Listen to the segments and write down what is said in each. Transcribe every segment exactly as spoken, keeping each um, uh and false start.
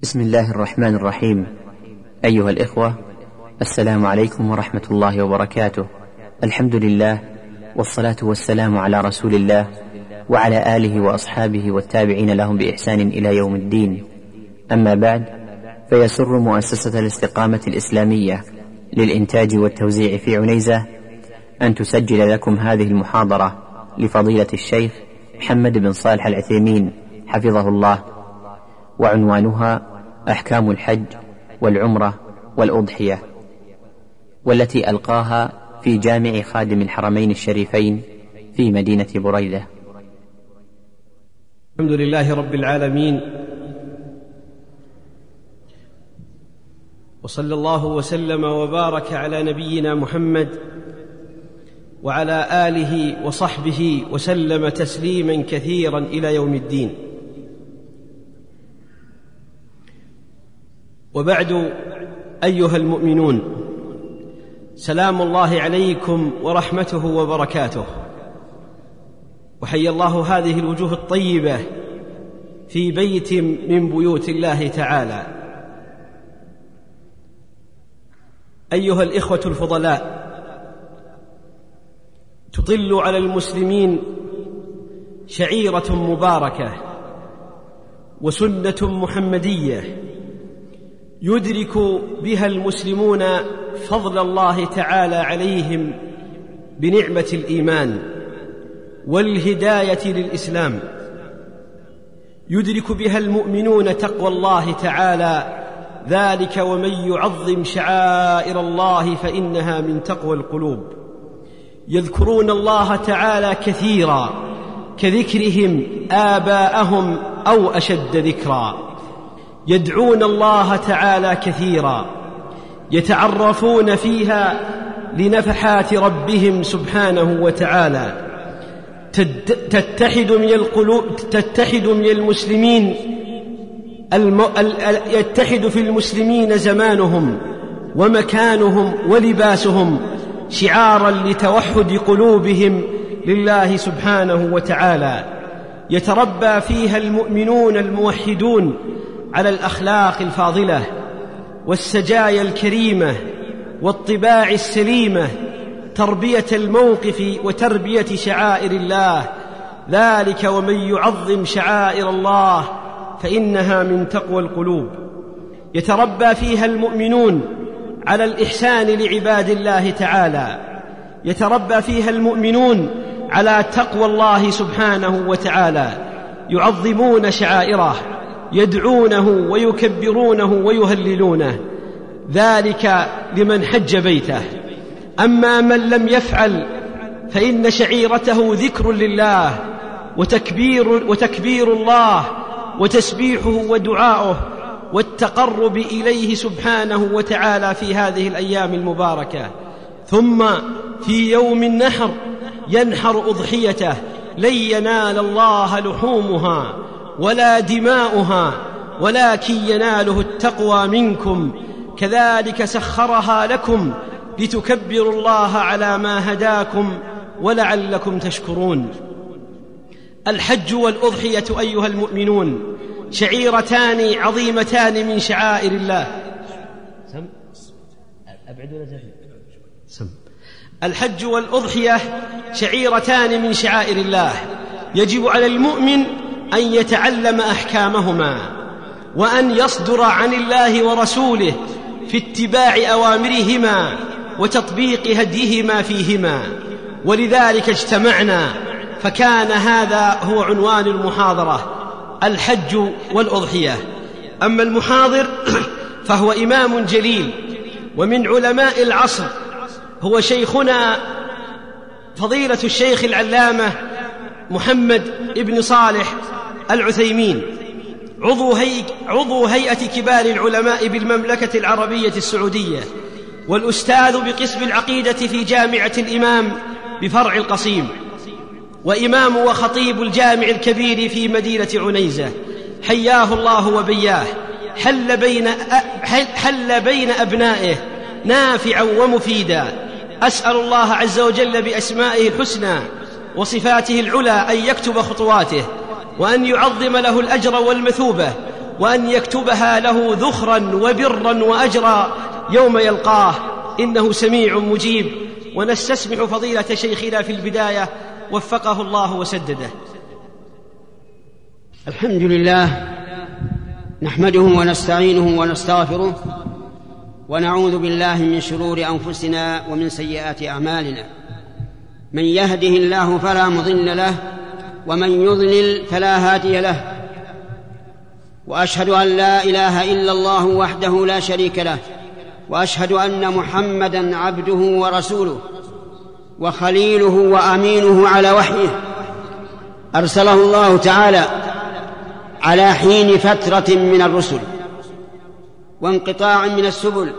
بسم الله الرحمن الرحيم. أيها الإخوة، السلام عليكم ورحمة الله وبركاته. الحمد لله، والصلاة والسلام على رسول الله وعلى آله وأصحابه والتابعين لهم بإحسان إلى يوم الدين. أما بعد، فيسر مؤسسة الاستقامة الإسلامية للإنتاج والتوزيع في عنيزة أن تسجل لكم هذه المحاضرة لفضيلة الشيخ محمد بن صالح العثيمين حفظه الله، وعنوانها أحكام الحج والعمرة والأضحية، والتي ألقاها في جامع خادم الحرمين الشريفين في مدينة بريدة. الحمد لله رب العالمين، وصلى الله وسلم وبارك على نبينا محمد وعلى آله وصحبه وسلم تسليما كثيرا إلى يوم الدين. وبعد، أيها المؤمنون، سلام الله عليكم ورحمته وبركاته، وحيا الله هذه الوجوه الطيبة في بيت من بيوت الله تعالى. أيها الإخوة الفضلاء، تطل على المسلمين شعيرة مباركة وسنة محمدية يدرك بها المسلمون فضل الله تعالى عليهم بنعمة الإيمان والهداية للإسلام، يدرك بها المؤمنون تقوى الله تعالى، ذلك ومن يعظم شعائر الله فإنها من تقوى القلوب. يذكرون الله تعالى كثيرا كذكرهم آباءهم أو أشد ذكرا، يدعون الله تعالى كثيرا، يتعرفون فيها لنفحات ربهم سبحانه وتعالى. تتحد من القلوب، تتحد من المسلمين الم... يتحد في المسلمين زمانهم ومكانهم ولباسهم شعارا لتوحد قلوبهم لله سبحانه وتعالى. يتربى فيها المؤمنون الموحدون على الأخلاق الفاضلة والسجايا الكريمة والطباع السليمة، تربية الموقف وتربية شعائر الله، ذلك ومن يعظم شعائر الله فإنها من تقوى القلوب. يتربى فيها المؤمنون على الإحسان لعباد الله تعالى، يتربى فيها المؤمنون على تقوى الله سبحانه وتعالى، يعظمون شعائره، يدعونه ويكبرونه ويهللونه، ذلك لمن حج بيته. أما من لم يفعل فإن شعيرته ذكر لله وتكبير, وتكبير الله وتسبيحه ودعاؤه والتقرب إليه سبحانه وتعالى في هذه الأيام المباركة. ثم في يوم النحر ينحر أضحيته، لن ينال الله لحومها ولا دماؤها ولكن يناله التقوى منكم، كذلك سخرها لكم لتكبروا الله على ما هداكم ولعلكم تشكرون. الحج والأضحية أيها المؤمنون شعيرتان عظيمتان من شعائر الله. سم أبعد ولا زفل سم الحج والأضحية شعيرتان من شعائر الله، يجب على المؤمن أن يتعلم أحكامهما وأن يصدر عن الله ورسوله في اتباع أوامرهما وتطبيق هديهما فيهما. ولذلك اجتمعنا، فكان هذا هو عنوان المحاضرة: الحج والأضحية. أما المحاضر فهو إمام جليل ومن علماء العصر، هو شيخنا فضيلة الشيخ العلامة محمد بن صالح العثيمين، عضو, هي... عضو هيئة كبار العلماء بالمملكة العربية السعودية، والأستاذ بقسم العقيدة في جامعة الإمام بفرع القصيم، وإمام وخطيب الجامع الكبير في مدينة عنيزة، حياه الله وبياه. حل بين, حل بين أبنائه نافعا ومفيدا. أسأل الله عز وجل بأسمائه الحسنى وصفاته العلى أن يكتب خطواته وأن يعظم له الأجر والمثوبة وأن يكتبها له ذخرا وبرا وأجرا يوم يلقاه، إنه سميع مجيب. ونستسمع فضيلة شيخنا في البداية وفقه الله وسدده. الحمد لله، نحمده ونستعينه ونستغفره، ونعوذ بالله من شرور أنفسنا ومن سيئات أعمالنا. من يهده الله فلا مضل له، ومن يضلل فلا هادي له. وأشهد أن لا إله إلا الله وحده لا شريك له، وأشهد أن محمدًا عبده ورسوله وخليله وأمينه على وحيه، أرسله الله تعالى على حين فترة من الرسل وانقطاع من السبل،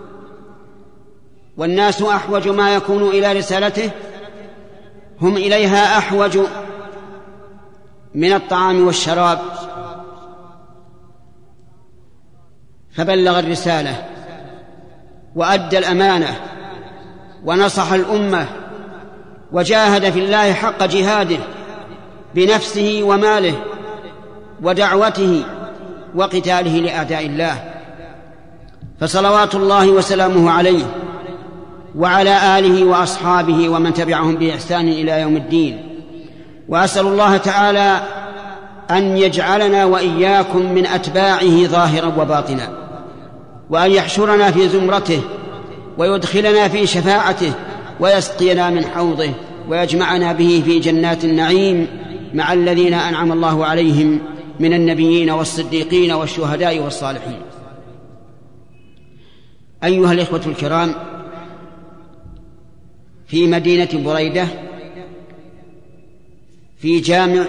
والناس أحوج ما يكون إلى رسالته، هم إليها أحوج من الطعام والشراب. فبلغ الرسالة وأدى الأمانة ونصح الأمة وجاهد في الله حق جهاده بنفسه وماله ودعوته وقتاله لأعداء الله، فصلوات الله وسلامه عليه وعلى آله وأصحابه ومن تبعهم بإحسان إلى يوم الدين. وأسأل الله تعالى أن يجعلنا وإياكم من أتباعه ظاهرا وباطنا، وأن يحشرنا في زمرته ويدخلنا في شفاعته ويسقينا من حوضه ويجمعنا به في جنات النعيم مع الذين أنعم الله عليهم من النبيين والصديقين والشهداء والصالحين. أيها الإخوة الكرام، في مدينة بريدة في جامع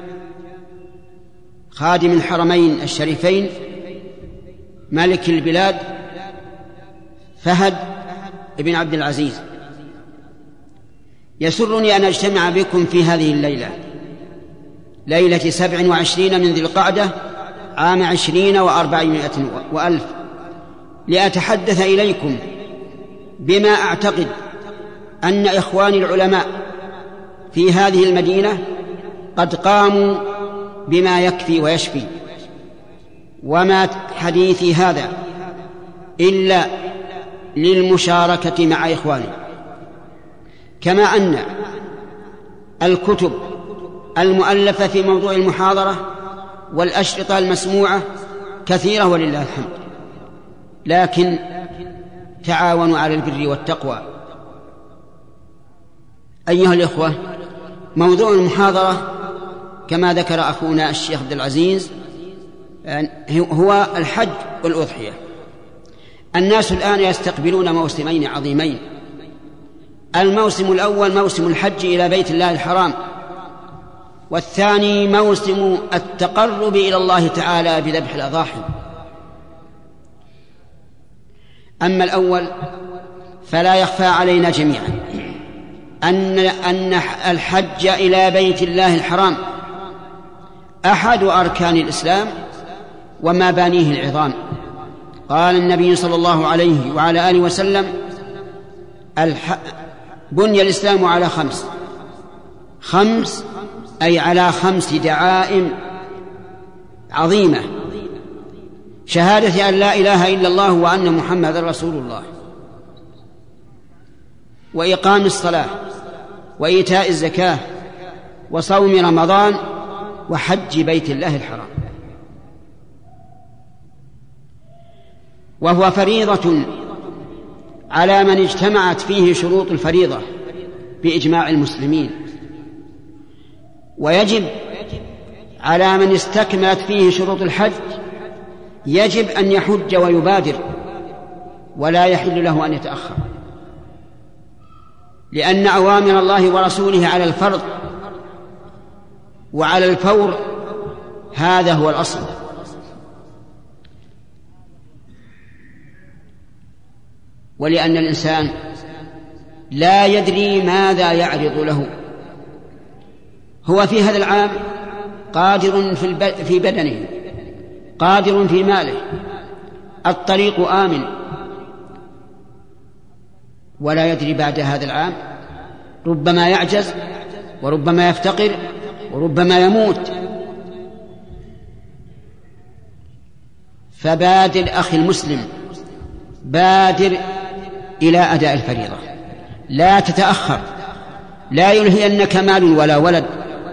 خادم الحرمين الشريفين ملك البلاد فهد بن عبد العزيز، يسرني أن أجتمع بكم في هذه الليلة، ليلة سبع وعشرين من ذي القعدة عام عشرين وأربعمائة وألف، لأتحدث إليكم بما أعتقد أن إخواني العلماء في هذه المدينة قد قاموا بما يكفي ويشفي. وما حديثي هذا إلا للمشاركة مع إخواني، كما أن الكتب المؤلفة في موضوع المحاضرة والأشرطة المسموعة كثيرة ولله الحمد، لكن تعاونوا على البر والتقوى. أيها الإخوة، موضوع المحاضرة كما ذكر أخونا الشيخ عبد العزيز هو الحج والأضحية. الناس الآن يستقبلون موسمين عظيمين، الموسم الأول موسم الحج إلى بيت الله الحرام، والثاني موسم التقرب إلى الله تعالى بذبح الأضاحي. أما الأول فلا يخفى علينا جميعا أن أن الحج إلى بيت الله الحرام أحد أركان الإسلام ومبانيه العظام. قال النبي صلى الله عليه وعلى آله وسلم: بني الإسلام على خمس، خمس أي على خمس دعائم عظيمة: شهادة أن لا إله إلا الله وأن محمد رسول الله، وإقام الصلاة، وإيتاء الزكاة، وصوم رمضان، وحج بيت الله الحرام. وهو فريضة على من اجتمعت فيه شروط الفريضة بإجماع المسلمين، ويجب على من استكملت فيه شروط الحج يجب أن يحج ويبادر، ولا يحل له أن يتأخر، لأن أوامر الله ورسوله على الفرض وعلى الفور، هذا هو الأصل. ولأن الإنسان لا يدري ماذا يعرض له. هو في هذا العام قادر في بدنه، قادر في ماله، الطريق آمن، ولا يدري بعد هذا العام ربما يعجز، وربما يفتقر، وربما يموت. فبادر أخي المسلم، بادر إلى أداء الفريضة، لا تتأخر، لا يلهينك مال ولا ولد.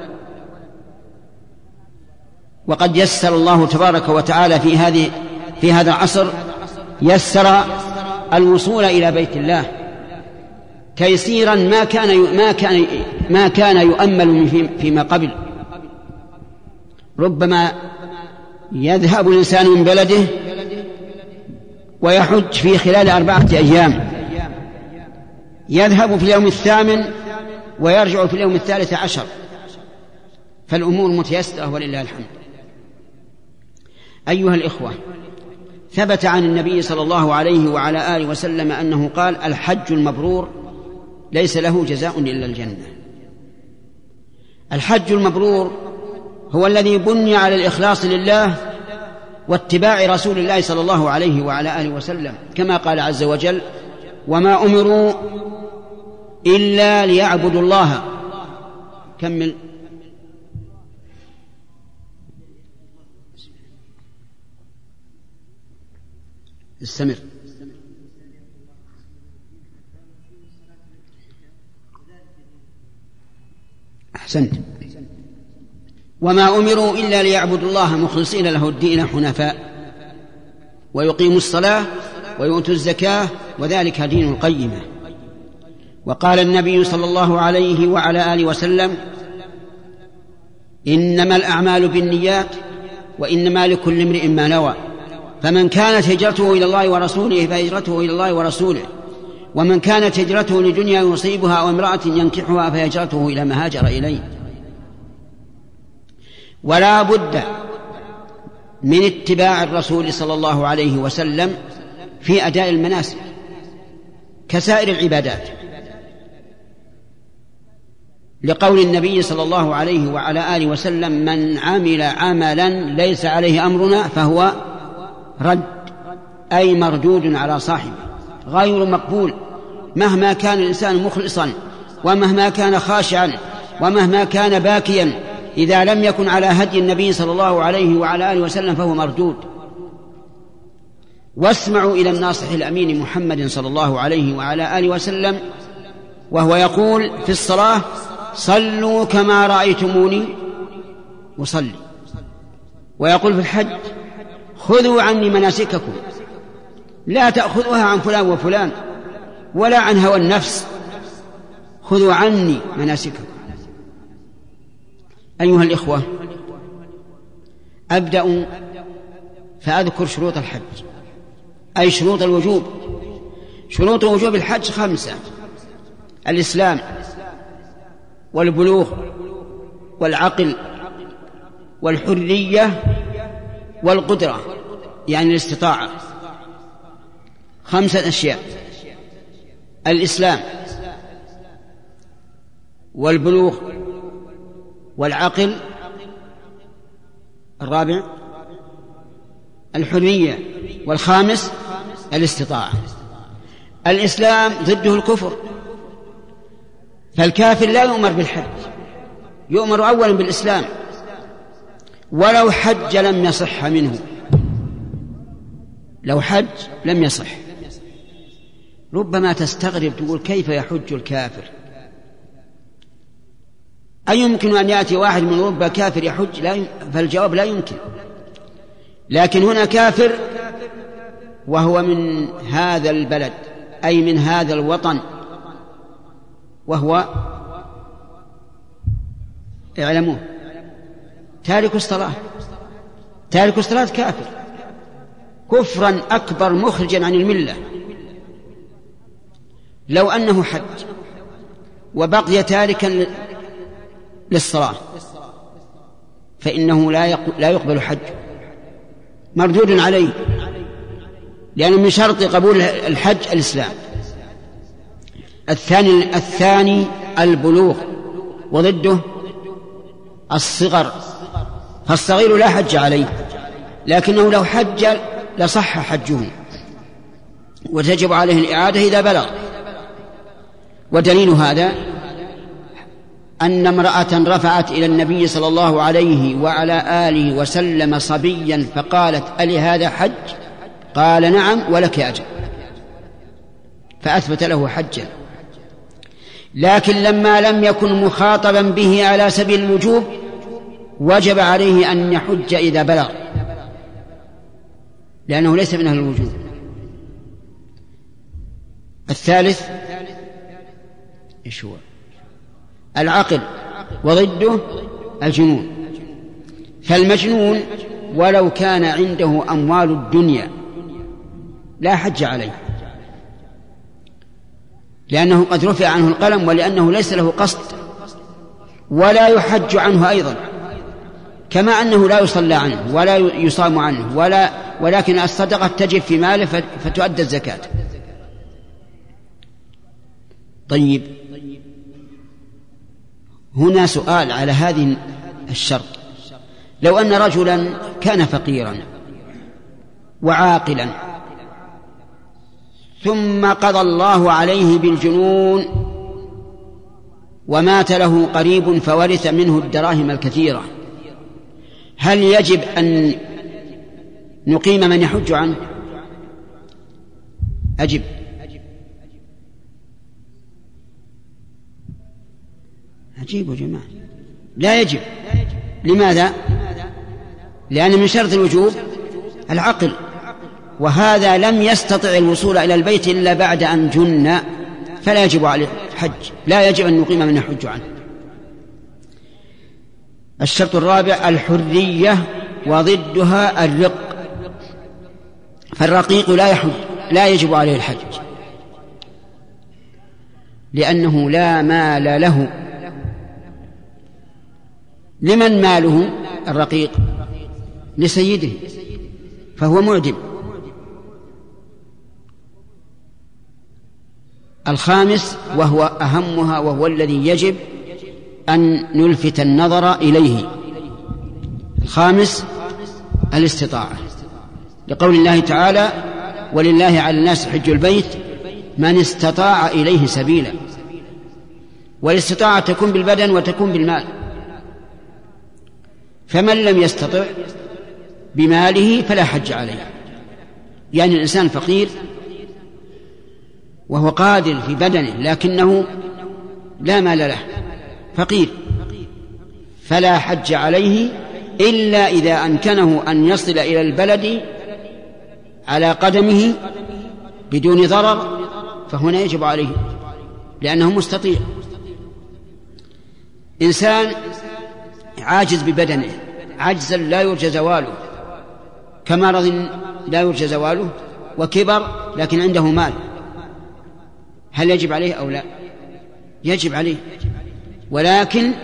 وقد يسر الله تبارك وتعالى في هذه في هذا العصر يسر الوصول إلى بيت الله تيسيرا ما كان ما كان ما كان يؤمل فيما قبل. ربما يذهب الإنسان من بلده ويحج في خلال أربعة أيام، يذهب في اليوم الثامن ويرجع في اليوم الثالث عشر، فالأمور متيسرة ولله الحمد. أيها الإخوة، ثبت عن النبي صلى الله عليه وعلى آله وسلم أنه قال: الحج المبرور ليس له جزاء إلا الجنة. الحج المبرور هو الذي بني على الإخلاص لله واتباع رسول الله صلى الله عليه وعلى آله وسلم، كما قال عز وجل: وما أمروا إلا ليعبدوا الله. كمل. استمر. أحسنت. وما أمروا إلا ليعبدوا الله مخلصين له الدين حنفاء ويقيموا الصلاة ويؤتوا الزكاة وذلك دين القيمة. وقال النبي صلى الله عليه وعلى آله وسلم: إنما الأعمال بالنيات وإنما لكل امرئ ما نوى، فمن كانت هجرته إلى الله ورسوله فهجرته إلى الله ورسوله، ومن كانت هجرته لدنيا يصيبها أو امرأة ينكحها فهجرته إلى ما هاجر إليه. ولا بد من اتباع الرسول صلى الله عليه وسلم في أداء المناسك كسائر العبادات، لقول النبي صلى الله عليه وعلى آله وسلم: من عمل عملا ليس عليه أمرنا فهو رد، أي مردود على صاحبه، غير مقبول، مهما كان الإنسان مخلصا ومهما كان خاشعا ومهما كان باكيا، إذا لم يكن على هدي النبي صلى الله عليه وعلى آله وسلم فهو مردود. واسمعوا إلى الناصح الأمين محمد صلى الله عليه وعلى آله وسلم وهو يقول في الصلاة: صلوا كما رأيتموني أصلي. ويقول في الحج: خذوا عني مناسككم، لا تأخذوها عن فلان وفلان ولا عن هوى النفس، خذوا عني مناسككم. أيها الإخوة، أبدأ فأذكر شروط الحج، أي شروط الوجوب. شروط وجوب الحج خمسة: الإسلام والبلوغ والعقل والحرية والقدرة، يعني الاستطاعة. خمسة أشياء: الإسلام والبلوغ والعقل، الرابع الحرية، والخامس الاستطاعة. الإسلام ضده الكفر، فالكافر لا يؤمر بالحج، يؤمر أولا بالإسلام، ولو حج لم يصح منه، لو حج لم يصح. ربما تستغرب تقول: كيف يحج الكافر؟ أيمكن أن يأتي واحد من أوروبا كافر يحج؟ لا يم... فالجواب لا يمكن. لكن هنا كافر وهو من هذا البلد، أي من هذا الوطن، وهو اعلموه تارك الصلاة. تارك الصلاة كافر كفرا أكبر مخرجا عن الملة. لو أنه حج وبقي تاركا للصلاة فإنه لا يقبل حج، مردود عليه، لأنه من شرط قبول الحج الإسلام. الثاني الثاني البلوغ، وضده الصغر، فالصغير لا حج عليه، لكنه لو حج لصح حجه وتجب عليه الإعادة إذا بلغ. ودليل هذا أن امرأة رفعت إلى النبي صلى الله عليه وعلى آله وسلم صبيا فقالت: ألي هذا حج؟ قال: نعم ولك أجر، فأثبت له حجا. لكن لما لم يكن مخاطبا به على سبيل الوجوب وجب عليه أن يحج إذا بلغ، لأنه ليس من أهل الوجوب. الثالث إيش هو؟ العقل، وضده الجنون. فالمجنون ولو كان عنده أموال الدنيا لا حج عليه، لأنه قد رفع عنه القلم، ولأنه ليس له قصد، ولا يحج عنه أيضا، كما أنه لا يصلى عنه ولا يصام عنه، ولا ولكن الصدقة تجب في ماله فتؤدى الزكاة. طيب، هنا سؤال على هذه الشرط: لو أن رجلا كان فقيرا وعاقلا ثم قضى الله عليه بالجنون ومات له قريب فورث منه الدراهم الكثيرة، هل يجب أن نقيم من يحج عنه؟ أجب. عجيب يا جماعة، لا يجب. لماذا؟ لأن من شرط الوجوب العقل، وهذا لم يستطع الوصول إلى البيت إلا بعد أن جن، فلا يجب عليه الحج، لا يجب أن نقيم من يحج عنه. الشرط الرابع الحرية، وضدها الرق. فالرقيق لا يحج، لا يجب عليه الحج، لأنه لا مال له. لمن ماله الرقيق؟ لسيده، فهو معدم. الخامس وهو أهمها وهو الذي يجب أن نلفت النظر إليه، الخامس الاستطاعة، لقول الله تعالى: ولله على الناس حج البيت من استطاع إليه سبيلا. والاستطاعة تكون بالبدن وتكون بالمال، فمن لم يستطع بماله فلا حج عليه. يعني الإنسان فقير وهو قادر في بدنه لكنه لا مال له، فقير، فلا حج عليه إلا إذا أمكنه أن يصل إلى البلد على قدمه بدون ضرر، فهنا يجب عليه لأنه مستطيع. إنسان عاجز ببدنه عجزا لا يرجى زواله، كمرض لا يرجى زواله، وكبر لكن عنده مال، هل يجب عليه أو لا؟ يجب عليه، ولكن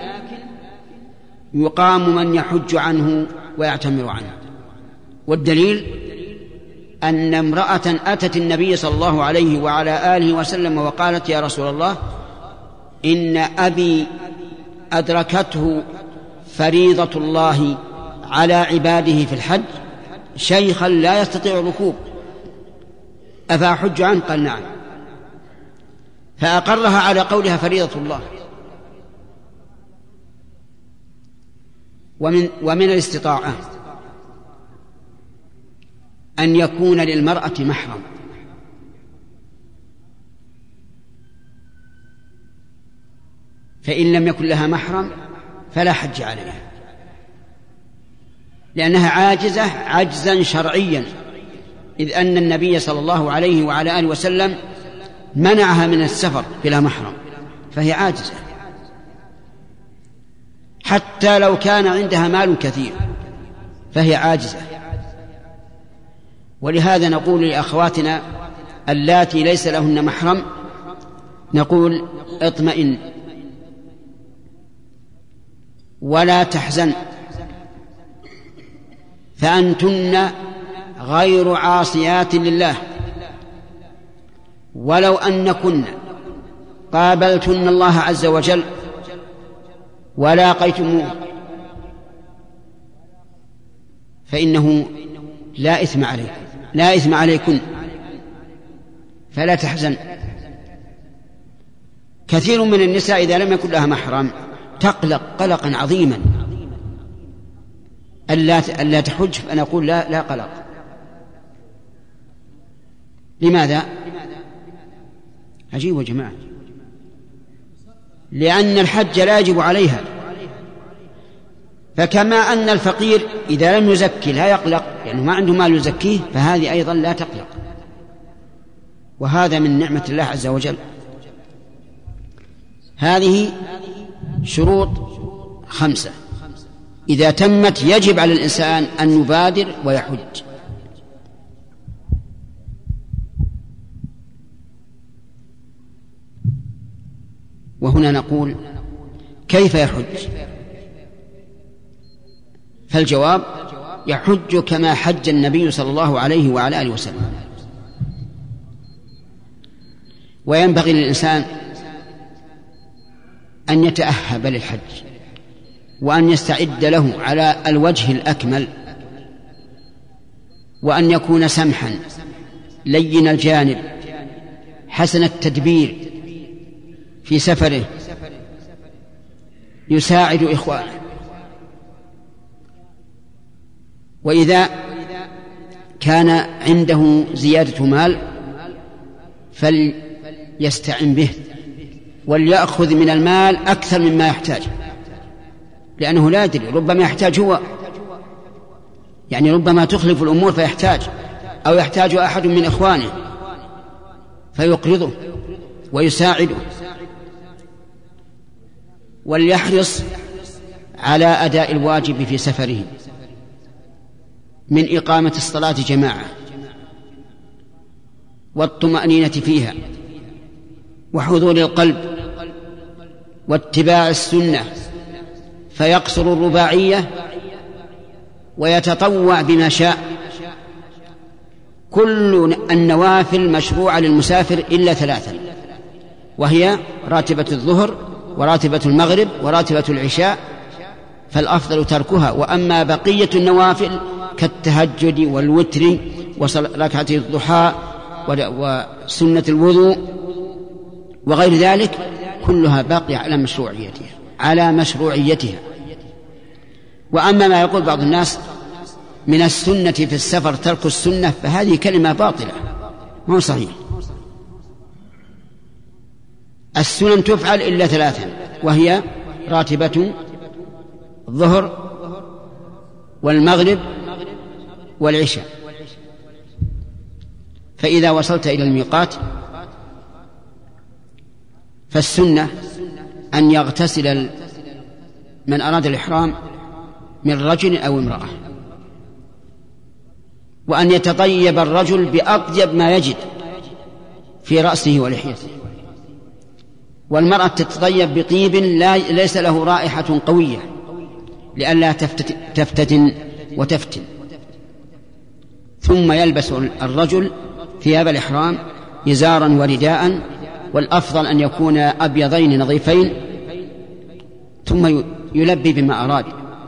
يقام من يحج عنه ويعتمر عنه. والدليل أن امرأة أتت النبي صلى الله عليه وعلى آله وسلم وقالت: يا رسول الله، إن أبي أدركته فريضة الله على عباده في الحج شيخا لا يستطيع الركوب، أفأحج عنه؟ قال: نعم. فأقرها على قولها فريضة الله. ومن, ومن الاستطاعة أن يكون للمرأة محرم، فإن لم يكن لها محرم فلا حج عليها، لأنها عاجزة عجزا شرعيا، إذ أن النبي صلى الله عليه وعلى آله وسلم منعها من السفر بلا محرم، فهي عاجزة حتى لو كان عندها مال كثير فهي عاجزة. ولهذا نقول لأخواتنا اللاتي ليس لهن محرم، نقول: اطمئن ولا تحزن، فأنتن غير عاصيات لله، ولو أنكن قابلتن الله عز وجل ولاقيتموه فإنه لا إثم عليكم، لا إثم عليكن، فلا تحزن. كثير من النساء إذا لم يكن لها محرم تقلق قلقا عظيما ألا ألا تحج، فأنا أقول لا لا قلق. لماذا؟ عجيب يا جماعة، لأن الحج لا يجب عليها. فكما أن الفقير إذا لم يزكي لا يقلق لأنه ما عنده مال يزكيه، فهذه أيضا لا تقلق، وهذا من نعمة الله عز وجل. هذه شروط خمسة إذا تمت يجب على الإنسان أن يبادر ويحج. وهنا نقول كيف يحج؟ فالجواب يحج كما حج النبي صلى الله عليه وعلى آله وسلم. وينبغي للإنسان أن يتأهب للحج وأن يستعد له على الوجه الأكمل، وأن يكون سمحا لين الجانب حسن التدبير في سفره يساعد إخوانه. وإذا كان عنده زيادة مال فليستعن به وليأخذ من المال أكثر مما يحتاج، لأنه لا يدري، ربما يحتاج هو، يعني ربما تخلف الأمور فيحتاج، أو يحتاج أحد من إخوانه فيقرضه ويساعده. وليحرص على أداء الواجب في سفره من إقامة الصلاة جماعة والطمأنينة فيها وحضور القلب واتباع السنة، فيقصر الرباعية ويتطوع بما شاء. كل النوافل مشروعة للمسافر إلا ثلاثا، وهي راتبة الظهر وراتبة المغرب وراتبة العشاء، فالأفضل تركها. وأما بقية النوافل كالتهجد والوتر وركعتي الضحى وسنة الوضوء وغير ذلك كلها باقية على مشروعيتها على مشروعيتها. وأما ما يقول بعض الناس من السنة في السفر ترك السنة، فهذه كلمة باطلة، ما هو صحيح. السنن تفعل إلا ثلاثا، وهي راتبة الظهر والمغرب والعشاء. فإذا وصلت إلى الميقات فالسنة أن يغتسل من أراد الإحرام من رجل أو امرأة، وأن يتطيب الرجل بأطيب ما يجد في رأسه ولحيته، والمرأة تتطيب بطيب لا ليس له رائحة قوية لئلا تفتتن وتفتن. ثم يلبس الرجل ثياب الإحرام إزارا ورداء، والأفضل أن يكون أبيضين نظيفين، ثم يلبي بما أراد.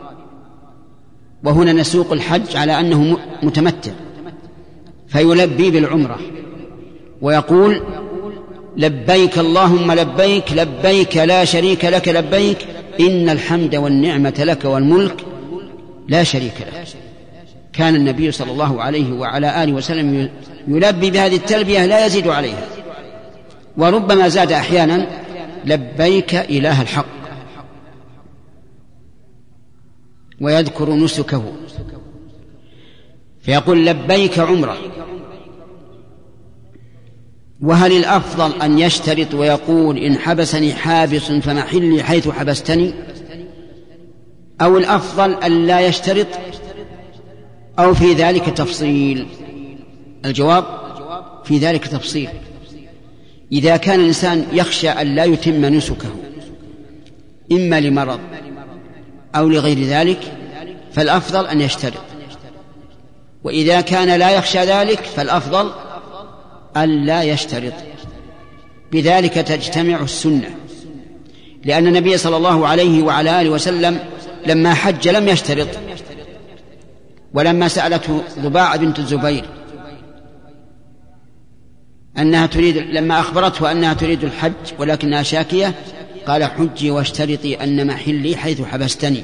وهنا نسوق الحج على أنه متمتع، فيلبي بالعمرة ويقول لبيك اللهم لبيك لبيك لا شريك لك لبيك إن الحمد والنعمة لك والملك لا شريك لك. كان النبي صلى الله عليه وعلى آله وسلم يلبي بهذه التلبية لا يزيد عليها، وربما زاد أحيانا لبيك إله الحق، ويذكر نسكه فيقول لبيك عمره. وهل الأفضل أن يشترط ويقول إن حبسني حابس فمحلي حيث حبستني، أو الأفضل أن لا يشترط، أو في ذلك تفصيل؟ الجواب في ذلك تفصيل. إذا كان الإنسان يخشى أن لا يتم نسكه إما لمرض أو لغير ذلك فالأفضل أن يشترط، وإذا كان لا يخشى ذلك فالأفضل أن لا يشترط. بذلك تجتمع السنة، لأن النبي صلى الله عليه وعلى آله وسلم لما حج لم يشترط. ولما سألته ضباعة بنت الزبير أنها تريد، لما أخبرته أنها تريد الحج ولكنها شاكية، قال حجي واشترطي أن محلي حيث حبستني.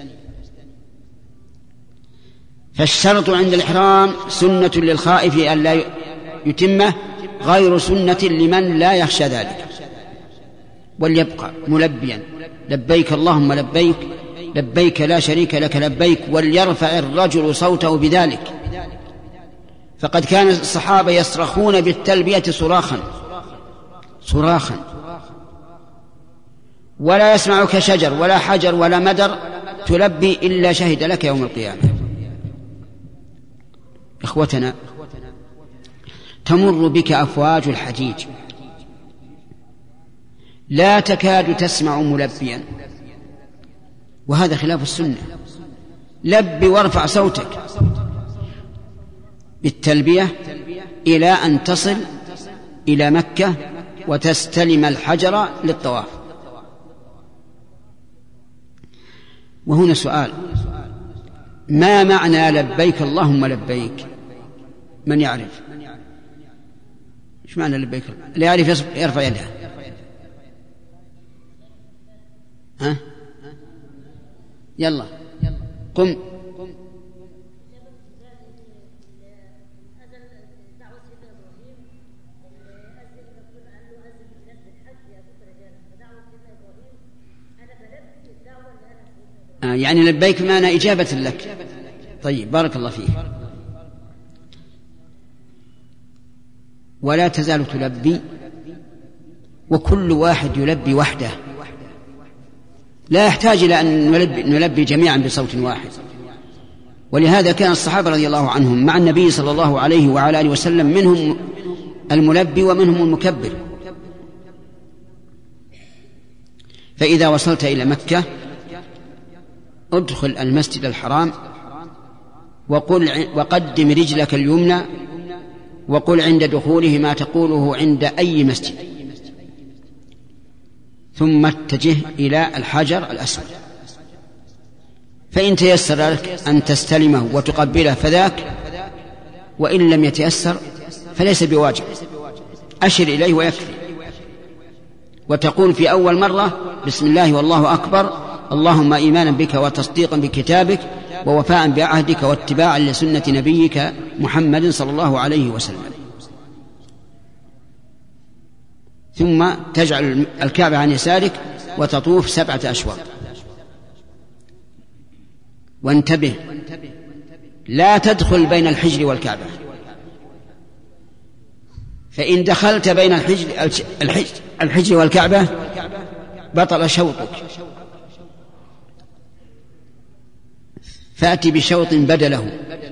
فالشرط عند الإحرام سنة للخائف أن لا يتمه، غير سنة لمن لا يخشى ذلك. وليبقى ملبيا لبيك اللهم لبيك لبيك لا شريك لك لبيك، وليرفع الرجل صوته بذلك، فقد كان الصحابة يصرخون بالتلبية صراخا صراخا ولا يسمعك شجر ولا حجر ولا مدر تلبي إلا شهد لك يوم القيامة. إخوتنا، تمر بك أفواج الحجيج لا تكاد تسمع ملبيا، وهذا خلاف السنة. لب وارفع صوتك بالتلبية إلى أن تصل إلى مكة وتستلم الحجر للطواف. وهنا سؤال: ما معنى لبيك اللهم لبيك؟ من يعرف؟ ايش معنى لبيك؟ اللي يعرف يرفع يده. ها يلا قم. آه يعني لبيك معنى إجابة لك. طيب بارك الله فيك. ولا تزال تلبي، وكل واحد يلبي وحده، لا يحتاج إلى أن نلبي, نلبي جميعا بصوت واحد. ولهذا كان الصحابة رضي الله عنهم مع النبي صلى الله عليه وعلى آله وسلم منهم الملبي ومنهم المكبر. فإذا وصلت إلى مكة ادخل المسجد الحرام وقل وقدم رجلك اليمنى وقل عند دخوله ما تقوله عند أي مسجد، ثم اتجه إلى الحجر الأسود، فإن تيسر لك أن تستلمه وتقبله فذاك، وإن لم يتيسر فليس بواجب، أشر إليه ويكفي. وتقول في أول مرة بسم الله والله أكبر، اللهم إيمانا بك وتصديقا بكتابك ووفاء بعهدك واتباعا لسنة نبيك محمد صلى الله عليه وسلم. ثم تجعل الكعبة عن يسارك وتطوف سبعة أشواط. وانتبه، لا تدخل بين الحجر والكعبة، فإن دخلت بين الحجر, الحجر, الحجر والكعبة بطل شوطك، فأتي بشوط بدله.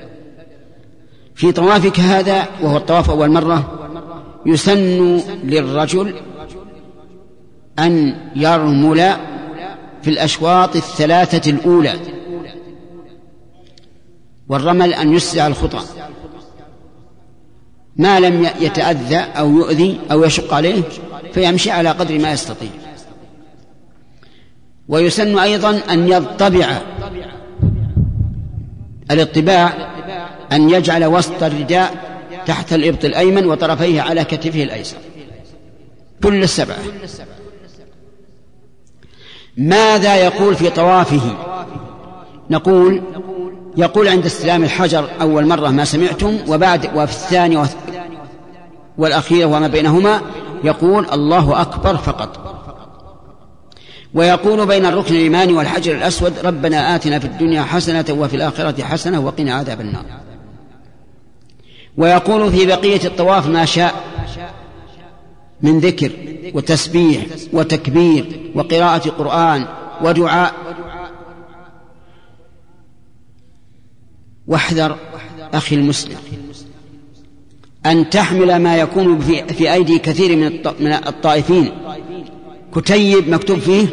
في طوافك هذا وهو الطواف أول مرة يسن للرجل أن يرمل في الأشواط الثلاثة الأولى، والرمل أن يسرع الخطى ما لم يتأذى أو يؤذي أو يشق عليه، فيمشي على قدر ما يستطيع. ويسن أيضا أن يطبع. الاطباع أن يجعل وسط الرداء تحت الإبط الأيمن وطرفيه على كتفه الأيسر كل السبعة. ماذا يقول في طوافه؟ نقول يقول عند استلام الحجر أول مرة ما سمعتم، وبعد وفي الثاني والأخير وما بينهما يقول الله أكبر فقط. ويقول بين الركن اليماني والحجر الأسود ربنا آتنا في الدنيا حسنة وفي الآخرة حسنة وقنا عذاب النار. ويقول في بقية الطواف ما شاء من ذكر وتسبيح وتكبير وقراءة قرآن ودعاء. واحذر أخي المسلم أن تحمل ما يكون في أيدي كثير من الطائفين كتيب مكتوب فيه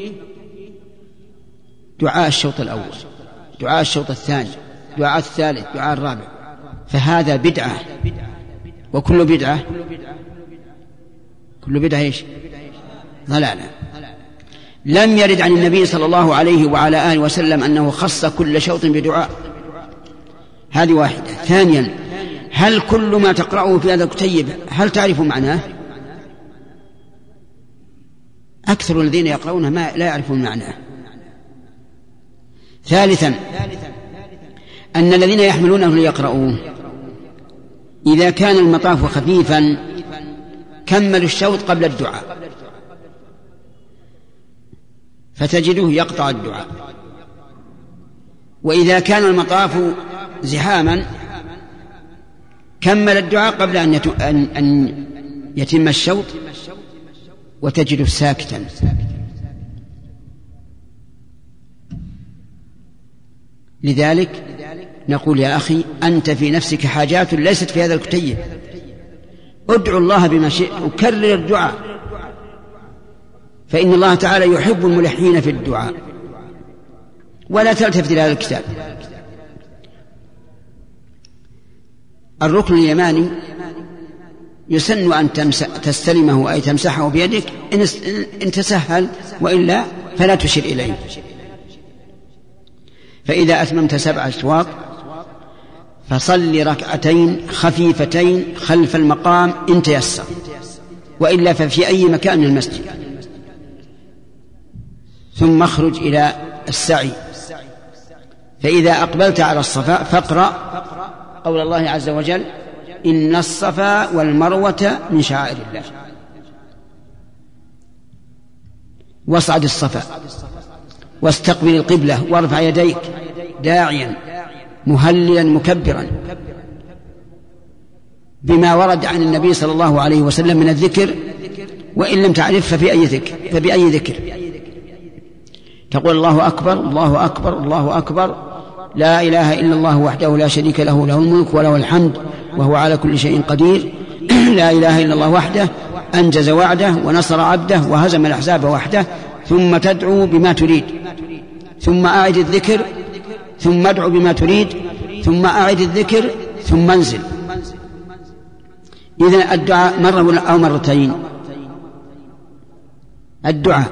دعاء الشوط الأول، دعاء الشوط الثاني، دعاء الثالث، دعاء الرابع، فهذا بدعة، وكل بدعة كل بدعة إيش؟ ضلالة. لم يرد عن النبي صلى الله عليه وعلى آله وسلم أنه خص كل شوط بدعاء. هذه واحدة. ثانيا، هل كل ما تقرأه في هذا الكتيب هل تعرف معناه؟ أكثر الذين يقرؤونه ما لا يعرفون معناه. ثالثا أن الذين يحملونه ليقرؤوه إذا كان المطاف خفيفا كملوا الشوط قبل الدعاء، فتجده يقطع الدعاء. وإذا كان المطاف زحاما كمل الدعاء قبل أن يتم الشوط وتجده ساكتا. لذلك نقول يا أخي أنت في نفسك حاجات ليست في هذا الكتيب، ادعو الله بما شئت وكرر الدعاء، فإن الله تعالى يحب الملحين في الدعاء، ولا تلتفت إلى هذا الكتاب. الركن اليماني يسن أن تستلمه أي تمسحه بيدك إن تسهل، وإلا فلا تشير إليه. فإذا أتممت سبع أشواط فصل ركعتين خفيفتين خلف المقام إن تيسر، وإلا ففي أي مكان من المسجد. ثم اخرج إلى السعي، فإذا أقبلت على الصفا فاقرأ قول الله عز وجل: إن الصفا والمروة من شعائر الله. واصعد الصفا واستقبل القبلة وارفع يديك داعيا مهللا مكبرا بما ورد عن النبي صلى الله عليه وسلم من الذكر، وإن لم تعرف ففي أي ذكر فبأي ذكر تقول: الله أكبر الله أكبر الله أكبر، لا إله إلا الله وحده لا شريك له، له الملك وله الحمد وهو على كل شيء قدير، لا إله إلا الله وحده أنجز وعده ونصر عبده وهزم الأحزاب وحده. ثم تدعو بما تريد، ثم أعد الذكر، ثم ادعو بما تريد، ثم أعد الذكر، ثم انزل. إذن الدعاء مرة أو مرتين. الدعاء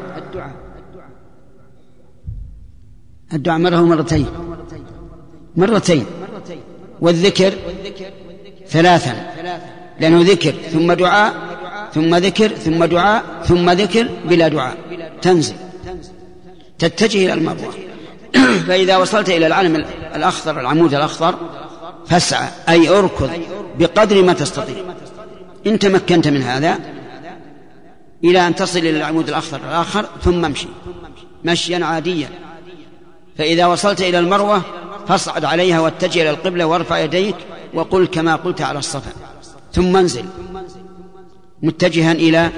الدعاء مرة ومرتين مرتين والذكر ثلاثا، لأنه ذكر ثم دعاء ثم ذكر ثم دعاء ثم ذكر بلا دعاء. تنزل تتجه إلى المروة، فإذا وصلت إلى العلم الأخضر العمود الأخضر فاسعى أي أركض بقدر ما تستطيع إن تمكنت من هذا إلى أن تصل إلى العمود الأخضر الآخر، ثم امشي مشيا عاديا. فإذا وصلت إلى المروة فاصعد عليها واتجه إلى القبلة وارفع يديك وقل كما قلت على الصفا، ثم انزل متجها إلى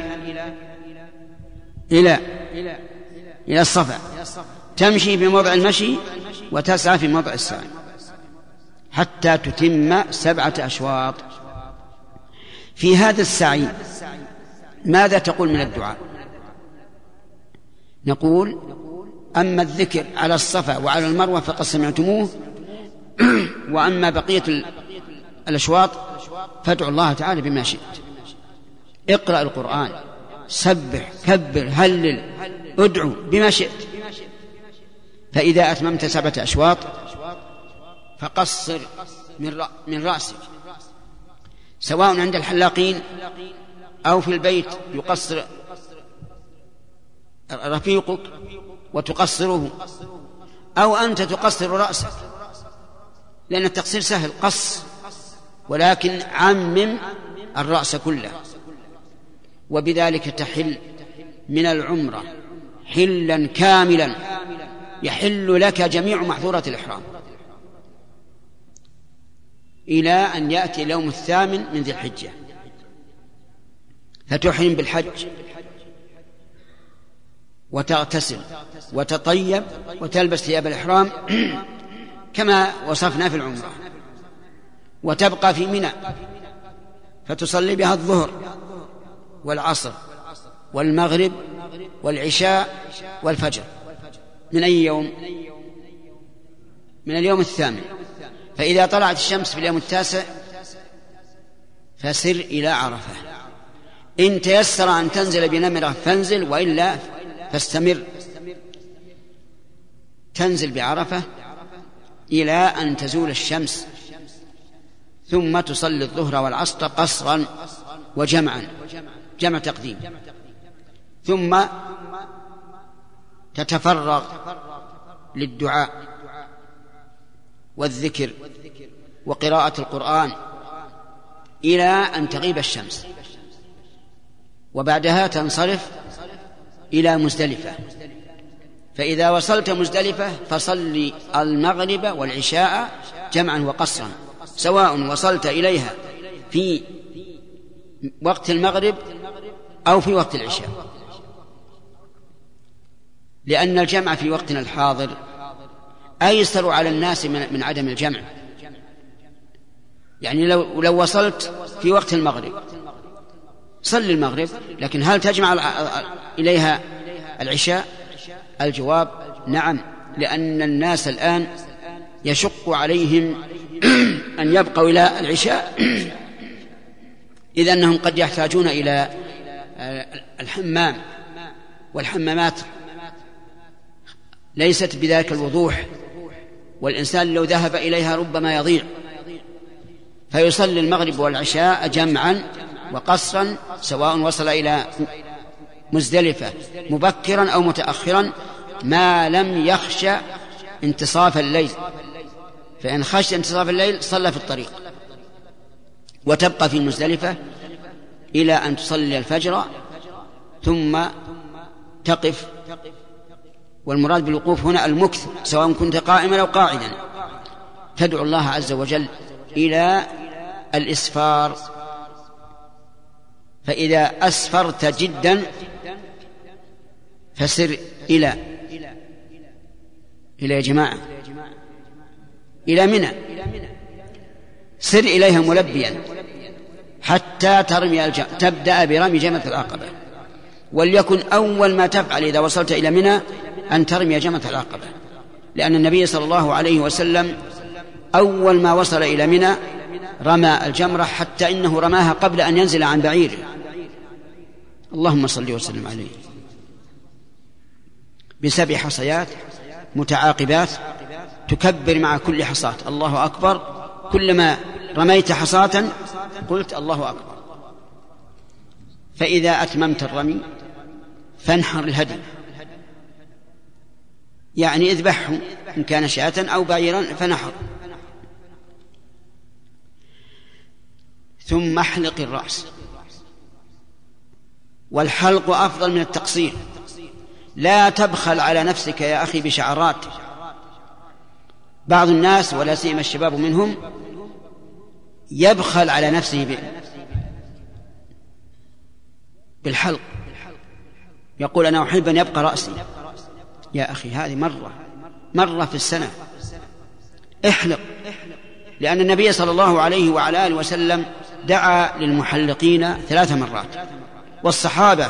إلى إلى الصفا، تمشي في موضع المشي وتسعى في موضع السعي حتى تتم سبعة أشواط. في هذا السعي ماذا تقول من الدعاء؟ نقول: أما الذكر على الصفا وعلى المروة فقد سمعتموه، وأما بقية الأشواط فادعوا الله تعالى بما شئت. اقرأ القرآن، سبح، كبر، هلل، ادعو بما شئت. فإذا أتممت سبعة أشواط فقصر من رأسك، سواء عند الحلاقين أو في البيت يقصر رفيقك وتقصره، أو أنت تقصر رأسك، لأن التقصير سهل قص، ولكن عمم الرأس كله، وبذلك تحل من العمرة حلا كاملا يحل لك جميع محظورات الإحرام إلى أن يأتي اليوم الثامن من ذي الحجة، فتحرم بالحج وتغتسل وتطيب وتلبس ثياب الإحرام كما وصفنا في العمرة، وتبقى في منى فتصلي بها الظهر والعصر والمغرب والعشاء والفجر. من أي يوم؟ من اليوم الثامن. فإذا طلعت الشمس في اليوم التاسع فسر إلى عرفة، إن تيسر أن تنزل بنمرة فانزل، وإلا فاستمر. تنزل بعرفة إلى أن تزول الشمس، ثم تصلي الظهر والعصر قصرا وجمعا، جمع تقديم، ثم تتفرغ للدعاء والذكر وقراءة القرآن إلى أن تغيب الشمس، وبعدها تنصرف إلى مزدلفة. فإذا وصلت مزدلفة فصل المغرب والعشاء جمعا وقصرا، سواء وصلت إليها في وقت المغرب أو في وقت العشاء، لأن الجمع في وقتنا الحاضر أيسر على الناس من عدم الجمع. يعني لو, لو وصلت في وقت المغرب صل المغرب، لكن هل تجمع إليها العشاء؟ الجواب نعم، لأن الناس الآن يشق عليهم أن يبقوا إلى العشاء، إذ أنهم قد يحتاجون إلى الحمام، والحمامات ليست بذلك الوضوح، والإنسان لو ذهب إليها ربما يضيع، فيصلي المغرب والعشاء جمعا وقصرا، سواء وصل إلى مزدلفة مبكرا أو متأخرا، ما لم يخشى انتصاف الليل. فإن خشى انتصاف الليل صلى في الطريق، وتبقى في مزدلفة إلى أن تصلي الفجر ثم تقف. والمراد بالوقوف هنا المكث، سواء كنت قائما أو قاعدا، تدعو الله عز وجل إلى الإسفار. فإذا أسفرت جدا فسر إلى إلى يا جماعة إلى منى، سر إليها ملبيا حتى ترمي الجمع، تبدأ برمي جمرة العقبة، وليكن أول ما تفعل إذا وصلت إلى منى أن ترمي جمرة العقبة، لأن النبي صلى الله عليه وسلم أول ما وصل إلى منى رمى الجمرة، حتى إنه رماها قبل أن ينزل عن بعيره. اللهم صل وسلم عليه، بسبع حصيات متعاقبات تكبر مع كل حصاة الله أكبر، كلما رميت حصاة قلت الله أكبر. فإذا أتممت الرمي فانحر الهدي، يعني اذبحه إن كان شاة أو بعيرا فنحر، ثم احلق الرأس، والحلق أفضل من التقصير. لا تبخل على نفسك يا أخي بشعرات. بعض الناس ولا سيما الشباب منهم يبخل على نفسه بالحلق، يقول أنا أحب أن يبقى رأسي. يا أخي هذه مرة مرة في السنة، احلق، لأن النبي صلى الله عليه وعلى آله وسلم دعا للمحلقين ثلاث مرات، والصحابة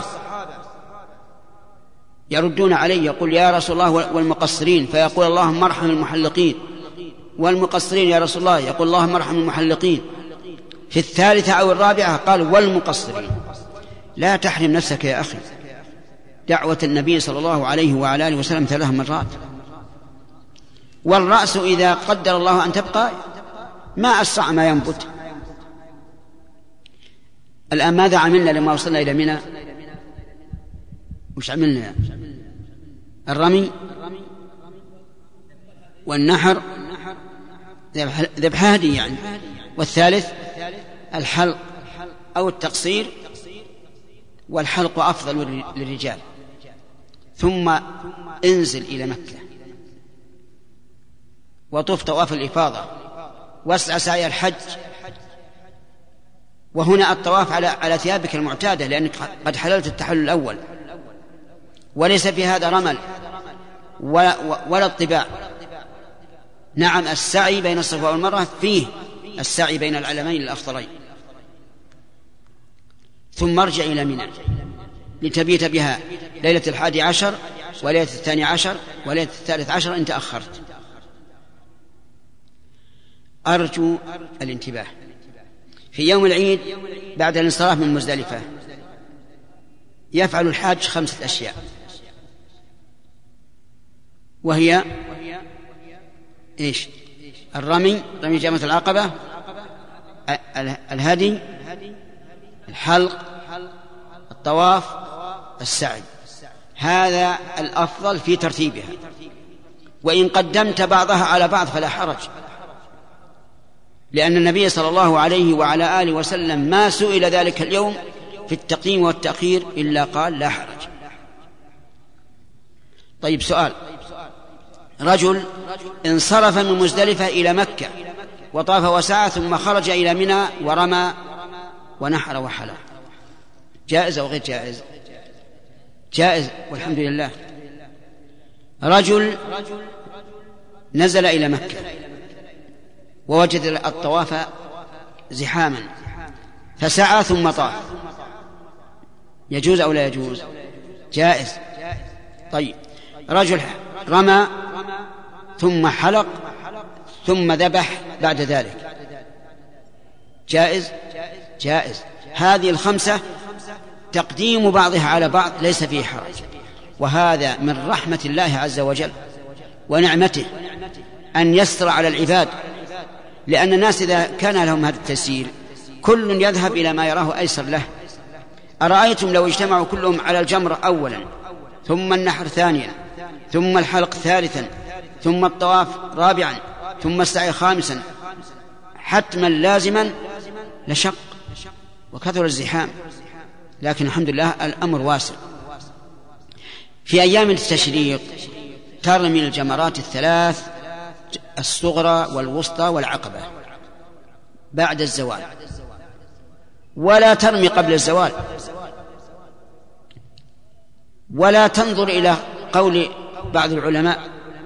يردون عليه يقول يا رسول الله والمقصرين، فيقول اللهم ارحم المحلقين، والمقصرين يا رسول الله، يقول اللهم ارحم المحلقين. في الثالثة أو الرابعة قال والمقصرين. لا تحرم نفسك يا أخي، دعوة النبي صلى الله عليه وعلى آله وسلم ثلاث مرات. والرأس إذا قدر الله أن تبقى ما أسرع ما ينبت. الآن ماذا عملنا لما وصلنا إلى منى؟ وش عملنا؟ الرمي والنحر، ذبح هدي يعني، والثالث الحلق أو التقصير، والحلق أفضل للرجال. ثم انزل إلى مكة وطف طواف الإفاضة واسعى سعي الحج، وهنا الطواف على على ثيابك المعتادة، لأنك قد حللت التحلل الأول، وليس في هذا رمل ولا, ولا الطباع. نعم السعي بين الصفا والمروة فيه السعي بين العلمين الأفضلين. ثم ارجع إلى منى لتبيت بها ليلة الحادي عشر وليلة الثاني عشر وليلة الثالث عشر إن تأخرت. أرجو الانتباه، في يوم العيد بعد الانصراف من مزدلفة يفعل الحاج خمسة أشياء، وهي إيش؟ الرمي، رمي جمرة العقبة، الهدي، الحلق، الطواف، السعي، هذا الأفضل في ترتيبها، وإن قدمت بعضها على بعض فلا حرج، لأن النبي صلى الله عليه وعلى آله وسلم ما سئل ذلك اليوم في التقديم والتأخير إلا قال لا حرج. طيب سؤال: رجل انصرف من مزدلفة إلى مكة وطاف وسعى ثم خرج إلى منى ورمى ونحر وحلق، جائز أو غير جائز؟ جائز والحمد لله. رجل نزل إلى مكة ووجد الطواف زحاما فسعى ثم طاف، يجوز أو لا يجوز؟ جائز. طيب رجل رمى ثم حلق ثم ذبح بعد ذلك، جائز؟ جائز. هذه الخمسة تقديم بعضها على بعض ليس فيه حرج، وهذا من رحمة الله عز وجل ونعمته أن يسر على العباد، لأن الناس إذا كان لهم هذا التسيير كل يذهب إلى ما يراه أيسر له. أرأيتم لو اجتمعوا كلهم على الجمر أولا ثم النحر ثانيا ثم الحلق ثالثا ثم الطواف رابعا ثم السعي خامسا حتما لازما لشق وكثر الزحام، لكن الحمد لله الأمر واسع. في أيام التشريق ترمي الجمرات الثلاث الصغرى والوسطى والعقبة بعد الزوال، ولا ترمي قبل الزوال، ولا تنظر إلى قول بعض العلماء،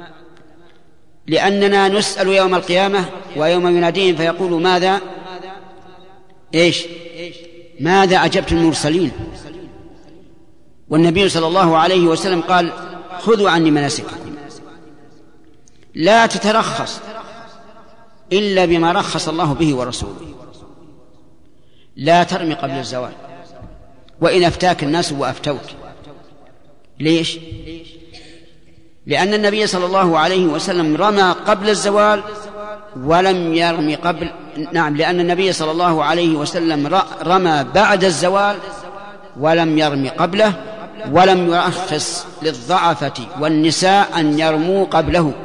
لأننا نسأل يوم القيامة ويوم يناديهم فيقول ماذا إيش ماذا أجبت المرسلين؟ والنبي صلى الله عليه وسلم قال خذوا عني مناسككم، لا تترخص إلا بما رخص الله به ورسوله، لا ترمي قبل الزوال وإن أفتاك الناس وأفتوك. ليش؟ لأن النبي صلى الله عليه وسلم رمى قبل الزوال ولم يرمي قبل نعم لأن النبي صلى الله عليه وسلم رمى بعد الزوال ولم يرمي قبله، ولم يرخص للضعفة والنساء أن يرموا قبله،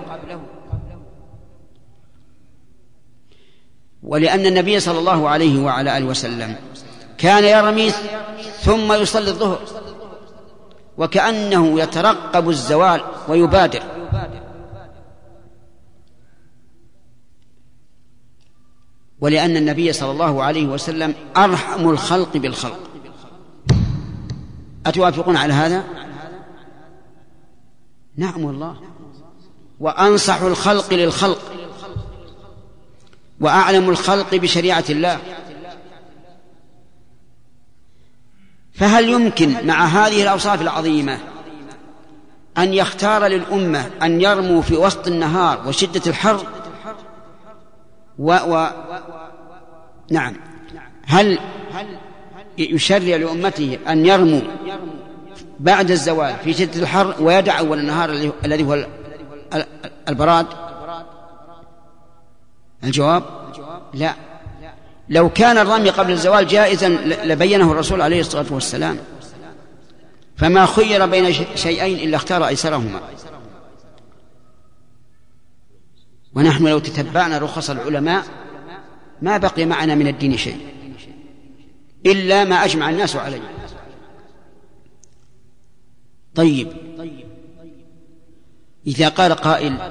ولأن النبي صلى الله عليه وعلى آله وسلم كان يرمي ثم يصلي الظهر وكأنه يترقب الزوال ويبادر. ولأن النبي صلى الله عليه وسلم أرحم الخلق بالخلق. أتوافقون على هذا؟ نعم والله. وأنصح الخلق للخلق وأعلم الخلق بشريعة الله. فهل يمكن مع هذه الأوصاف العظيمة أن يختار للأمة أن يرموا في وسط النهار وشدة الحر و... و... نعم هل يشرع لأمته أن يرموا بعد الزوال في شدة الحر ويدع أول النهار الذي هو البراد؟ الجواب لا. لو كان الرمي قبل الزوال جائزا لبينه الرسول عليه الصلاة والسلام، فما خير بين شيئين إلا اختار أيسرهما. ونحن لو تتبعنا رخص العلماء ما بقي معنا من الدين شيء إلا ما أجمع الناس عليه. طيب إذا قال قائل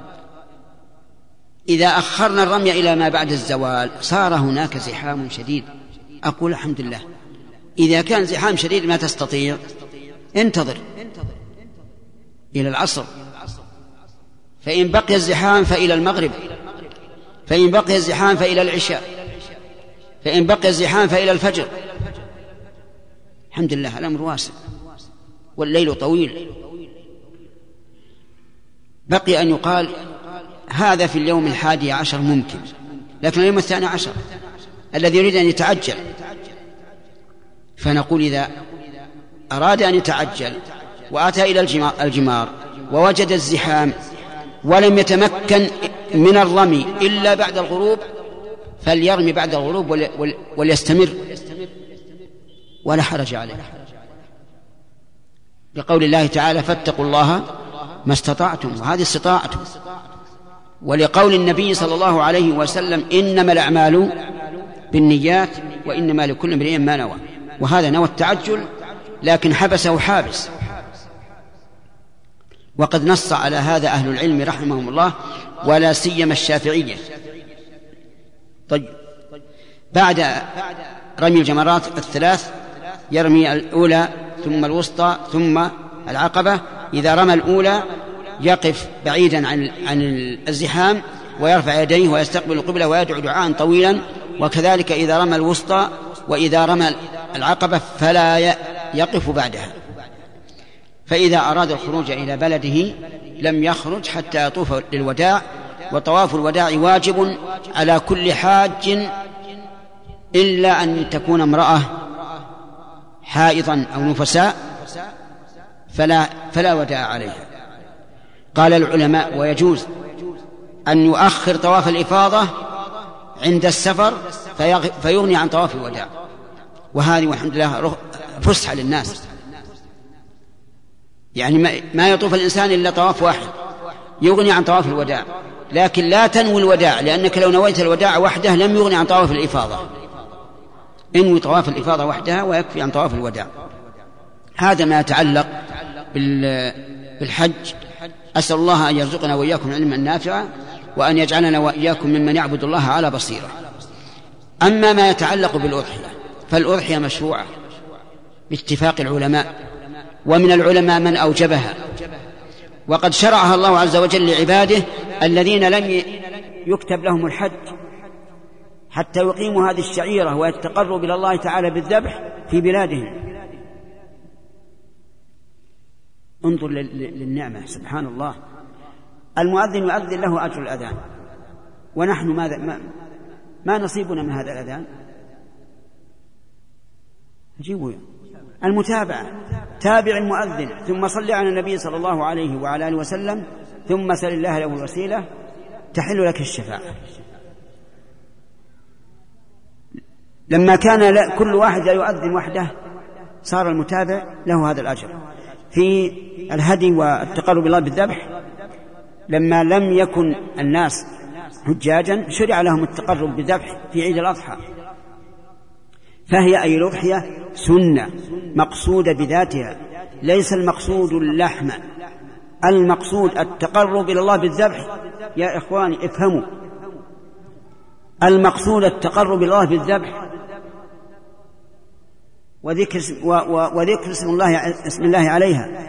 إذا أخرنا الرمي إلى ما بعد الزوال صار هناك زحام شديد، أقول الحمد لله. إذا كان زحام شديد ما تستطيع انتظر إلى العصر، فإن بقي الزحام فإلى المغرب، فإن بقي الزحام فإلى العشاء، فإن بقي الزحام فإلى الفجر. الحمد لله الأمر واسع والليل طويل. بقي أن يقال هذا في اليوم الحادي عشر ممكن، لكن اليوم الثاني عشر الذي يريد أن يتعجل، فنقول إذا أراد أن يتعجل وأتى إلى الجمار ووجد الزحام ولم يتمكن من الرمي إلا بعد الغروب فليرمي بعد الغروب وليستمر ولا حرج عليه. لقول الله تعالى فاتقوا الله ما استطعتم، وهذه استطاعتم. ولقول النبي صلى الله عليه وسلم إنما الأعمال بالنيات وإنما لكل امرئ ما نوى، وهذا نوى التعجل لكن حبسه حابس. وقد نص على هذا أهل العلم رحمهم الله ولا سيما الشافعية. طيب، بعد رمي الجمرات الثلاث يرمي الأولى ثم الوسطى ثم العقبة. إذا رمى الأولى يقف بعيدا عن عن الزحام ويرفع يديه ويستقبل القبلة ويدعو دعاء طويلا، وكذلك إذا رمى الوسطى، وإذا رمى العقبة فلا يقف بعدها. فإذا أراد الخروج إلى بلده لم يخرج حتى يطوف للوداع، وطواف الوداع واجب على كل حاج إلا أن تكون امرأة حائضا أو نفساء فلا, فلا وداع عليها. قال العلماء ويجوز أن يؤخر طواف الإفاضة عند السفر فيغني عن طواف الوداع، وهذه والحمد لله فسحة للناس. يعني ما يطوف الإنسان إلا طواف واحد يغني عن طواف الوداع، لكن لا تنوي الوداع، لأنك لو نويت الوداع وحده لم يغني عن طواف الإفاضة. انوي طواف الإفاضة وحدها ويكفي عن طواف الوداع. هذا ما يتعلق بالحج. أسأل الله أن يرزقنا وإياكم علما نافعا، وأن يجعلنا وإياكم ممن يعبد الله على بصيرة. أما ما يتعلق بالأضحية فالأضحية مشروعة باتفاق العلماء، ومن العلماء من أوجبها، وقد شرعها الله عز وجل لعباده الذين لم يكتب لهم الحج حتى يقيموا هذه الشعيرة ويتقربوا إلى الله تعالى بالذبح في بلادهم. انظر للنعمة سبحان الله. المؤذن يؤذن له أجر الأذان، ونحن ماذا ما, ما نصيبنا من هذا الأذان؟ جيبوا المتابعة، تابع المؤذن ثم صل على النبي صلى الله عليه وعلى آله وسلم ثم سل الله له الوسيلة تحل لك الشفاعة. لما كان كل واحد يؤذن وحده صار المتابع له هذا الأجر. في الهدي والتقرب الله بالذبح لما لم يكن الناس حجاجا شرع لهم التقرب بالذبح في عيد الأضحى، فهي أي الأضحية سنة مقصودة بذاتها، ليس المقصود اللحم، المقصود التقرب إلى الله بالذبح. يا إخواني افهموا، المقصود التقرب إلى الله بالذبح وذكر, وذكر اسم الله, اسم الله عليها.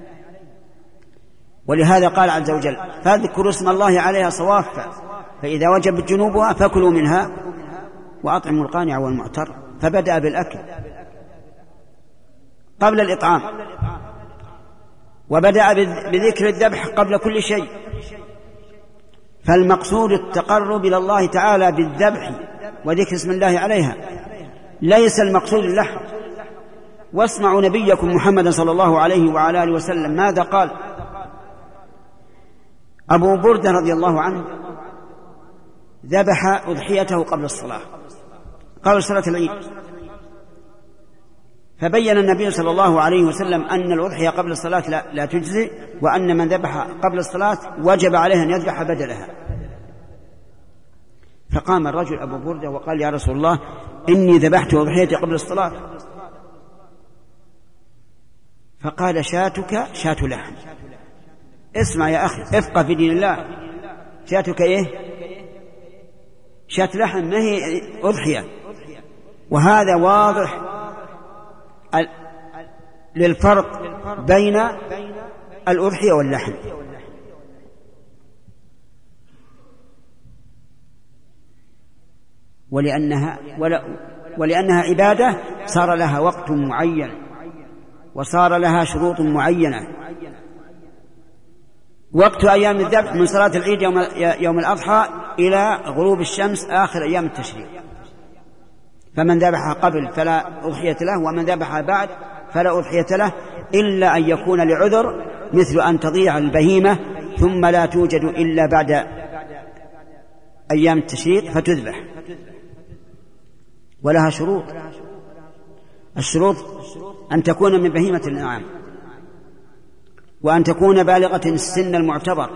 ولهذا قال عز وجل فاذكروا اسم الله عليها صوافا فإذا وجبت جنوبها فكلوا منها وأطعموا القانع والمعتر. فبدأ بالأكل قبل الإطعام، وبدأ بذكر الذبح قبل كل شيء. فالمقصود التقرب إلى الله تعالى بالذبح وذكر اسم الله عليها، ليس المقصود اللحم. واسمعوا نبيكم محمد صلى الله عليه وعلى آله وسلم ماذا قال. أبو بردة رضي الله عنه ذبح أضحيته قبل الصلاة، قبل صلاة العيد، فبين النبي صلى الله عليه وسلم أن الأضحية قبل الصلاة لا, لا تجزي، وأن من ذبح قبل الصلاة وجب عليه أن يذبح بدلها. فقام الرجل أبو بردة وقال يا رسول الله إني ذبحت أضحيتي قبل الصلاة. فقال شاتك شات لحم. اسمع يا أخي، افقه في دين الله. شاتك إيه؟ شات لحم، ما هي أضحية. وهذا واضح للفرق بين الأضحية واللحم. ولأنها, ولأنها عبادة صار لها وقت معين وصار لها شروط معينة. وقت أيام الذبح من صلاة العيد يوم, يوم الأضحى إلى غروب الشمس آخر أيام التشريق. فمن ذبح قبل فلا أضحية له، ومن ذبح بعد فلا أضحية له، إلا أن يكون لعذر مثل أن تضيع البهيمة ثم لا توجد إلا بعد أيام التشريق فتذبح، ولها شروط. الشروط أن تكون من بهيمة الأنعام، وأن تكون بالغة السن المعتبر،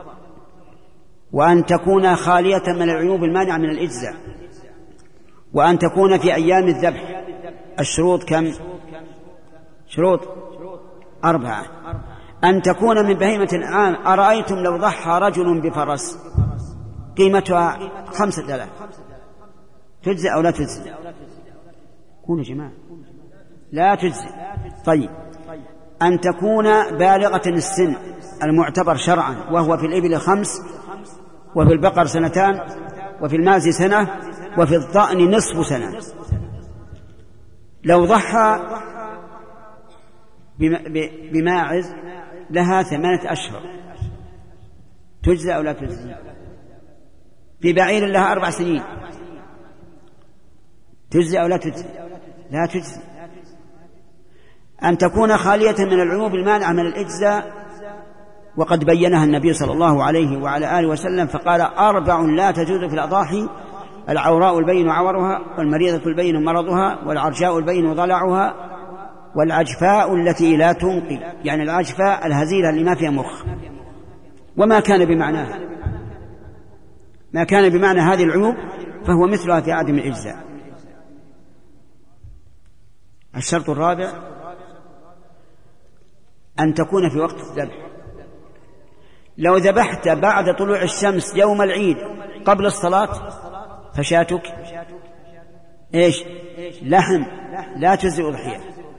وأن تكون خالية من العيوب المانعة من الإجزاء، وأن تكون في أيام الذبح. الشروط كم؟ شروط أربعة. أن تكون من بهيمة الأنعام. أرأيتم لو ضحى رجل بفرس قيمتها خمسة آلاف، تجزي أو لا تجزي؟ قولوا يا جماعة. لا تجزي. طيب، أن تكون بالغة السن المعتبر شرعا، وهو في الإبل خمس، وفي البقر سنتان، وفي الماز سنة، وفي الضأن نصف سنة. لو ضحى بماعز لها ثمانية أشهر، تجزى أو لا تجزي؟ في بعير لها أربع سنين، تجزي أو لا تجزي؟ لا تجزي. أن تكون خالية من العيوب المانعة من الإجزاء، وقد بينها النبي صلى الله عليه وعلى آله وسلم فقال: أربع لا تجوز في الأضاحي: العوراء البين عورها، والمريضة البين مرضها، والعرجاء البين ضلعها، والعجفاء التي لا تنقي، يعني العجفاء الهزيلة اللي ما فيها مخ. وما كان بمعناها، ما كان بمعنى هذه العيوب فهو مثلها في عدم الإجزاء. الشرط الرابع أن تكون في وقت الذبح. لو ذبحت بعد طلوع الشمس يوم العيد قبل الصلاة فشاتك إيش؟ لحم، لا تجزئ أضحية.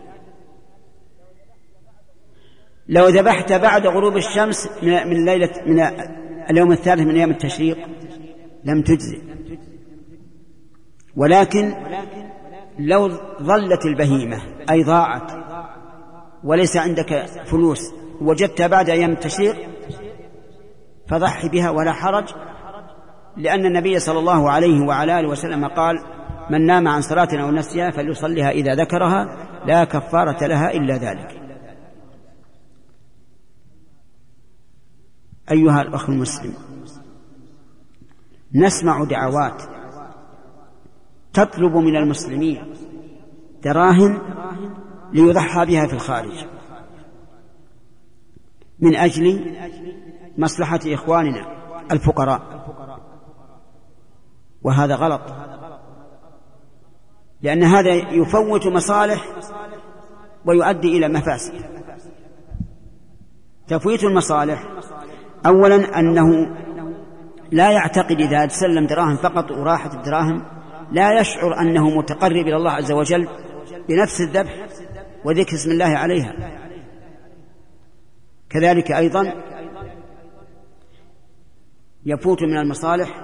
لو ذبحت بعد غروب الشمس من ليلة من اليوم الثالث من أيام التشريق لم تجزئ. ولكن لو ظلت البهيمة أي ضاعت وليس عندك فلوس وجدتها بعد أيام التشريق فضحي بها ولا حرج، لأن النبي صلى الله عليه وعلى آله وسلم قال: من نام عن صلاة أو نسيها فليصليها إذا ذكرها، لا كفارة لها إلا ذلك. أيها الأخ المسلم، نسمع دعوات تطلب من المسلمين دراهم ليضحى بها في الخارج من أجل مصلحة إخواننا الفقراء، وهذا غلط، لأن هذا يفوت مصالح ويؤدي إلى مفاسد. تفويت المصالح أولا أنه لا يعتقد إذا سلم دراهم فقط وراحت الدراهم لا يشعر أنه متقرب إلى الله عز وجل بنفس الذبح وذكر اسم الله عليها. كذلك أيضا يفوت من المصالح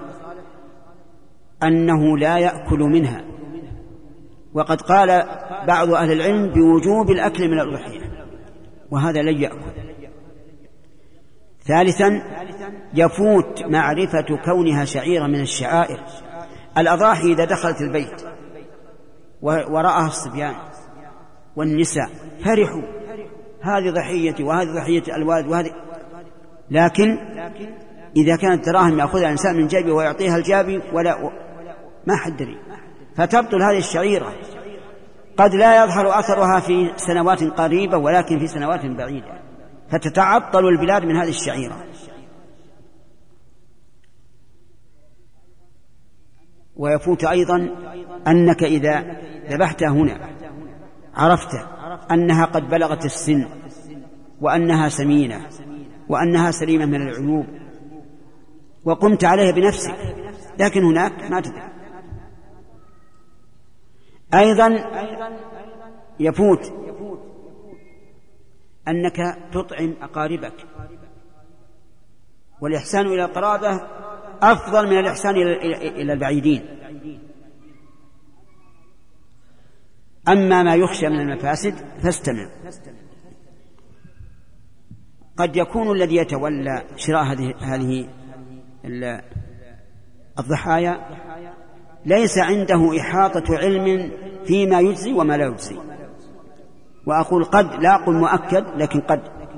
أنه لا يأكل منها، وقد قال بعض أهل العلم بوجوب الأكل من الأضحية، وهذا لن يأكل. ثالثا يفوت معرفة كونها شعيرة من الشعائر. الأضاحي إذا دخلت البيت ورأها الصبيان والنساء فرحوا: هذه ضحيتي وهذه ضحية الوالد وهذه. لكن إذا كانت دراهم يأخذها الإنسان من جيبه ويعطيها الجابي ولا ما حد دري، فتبطل هذه الشعيرة. قد لا يظهر أثرها في سنوات قريبة ولكن في سنوات بعيدة، فتتعطل البلاد من هذه الشعيرة. ويفوت أيضا أنك إذا ذبحتها هنا عرفت أنها قد بلغت السن وأنها سمينة وأنها سليمة من العيوب وقمت عليها بنفسك، لكن هناك ما تدري. أيضا يفوت أنك تطعم أقاربك، والإحسان إلى القرابة أفضل من الإحسان إلى البعيدين. أما ما يخشى من المفاسد فاستمع. قد يكون الذي يتولى شراء هذه هذه الضحايا ليس عنده إحاطة علم فيما يجزي وما لا يجزي، وأقول قد، لا أقول مؤكد، لكن قد.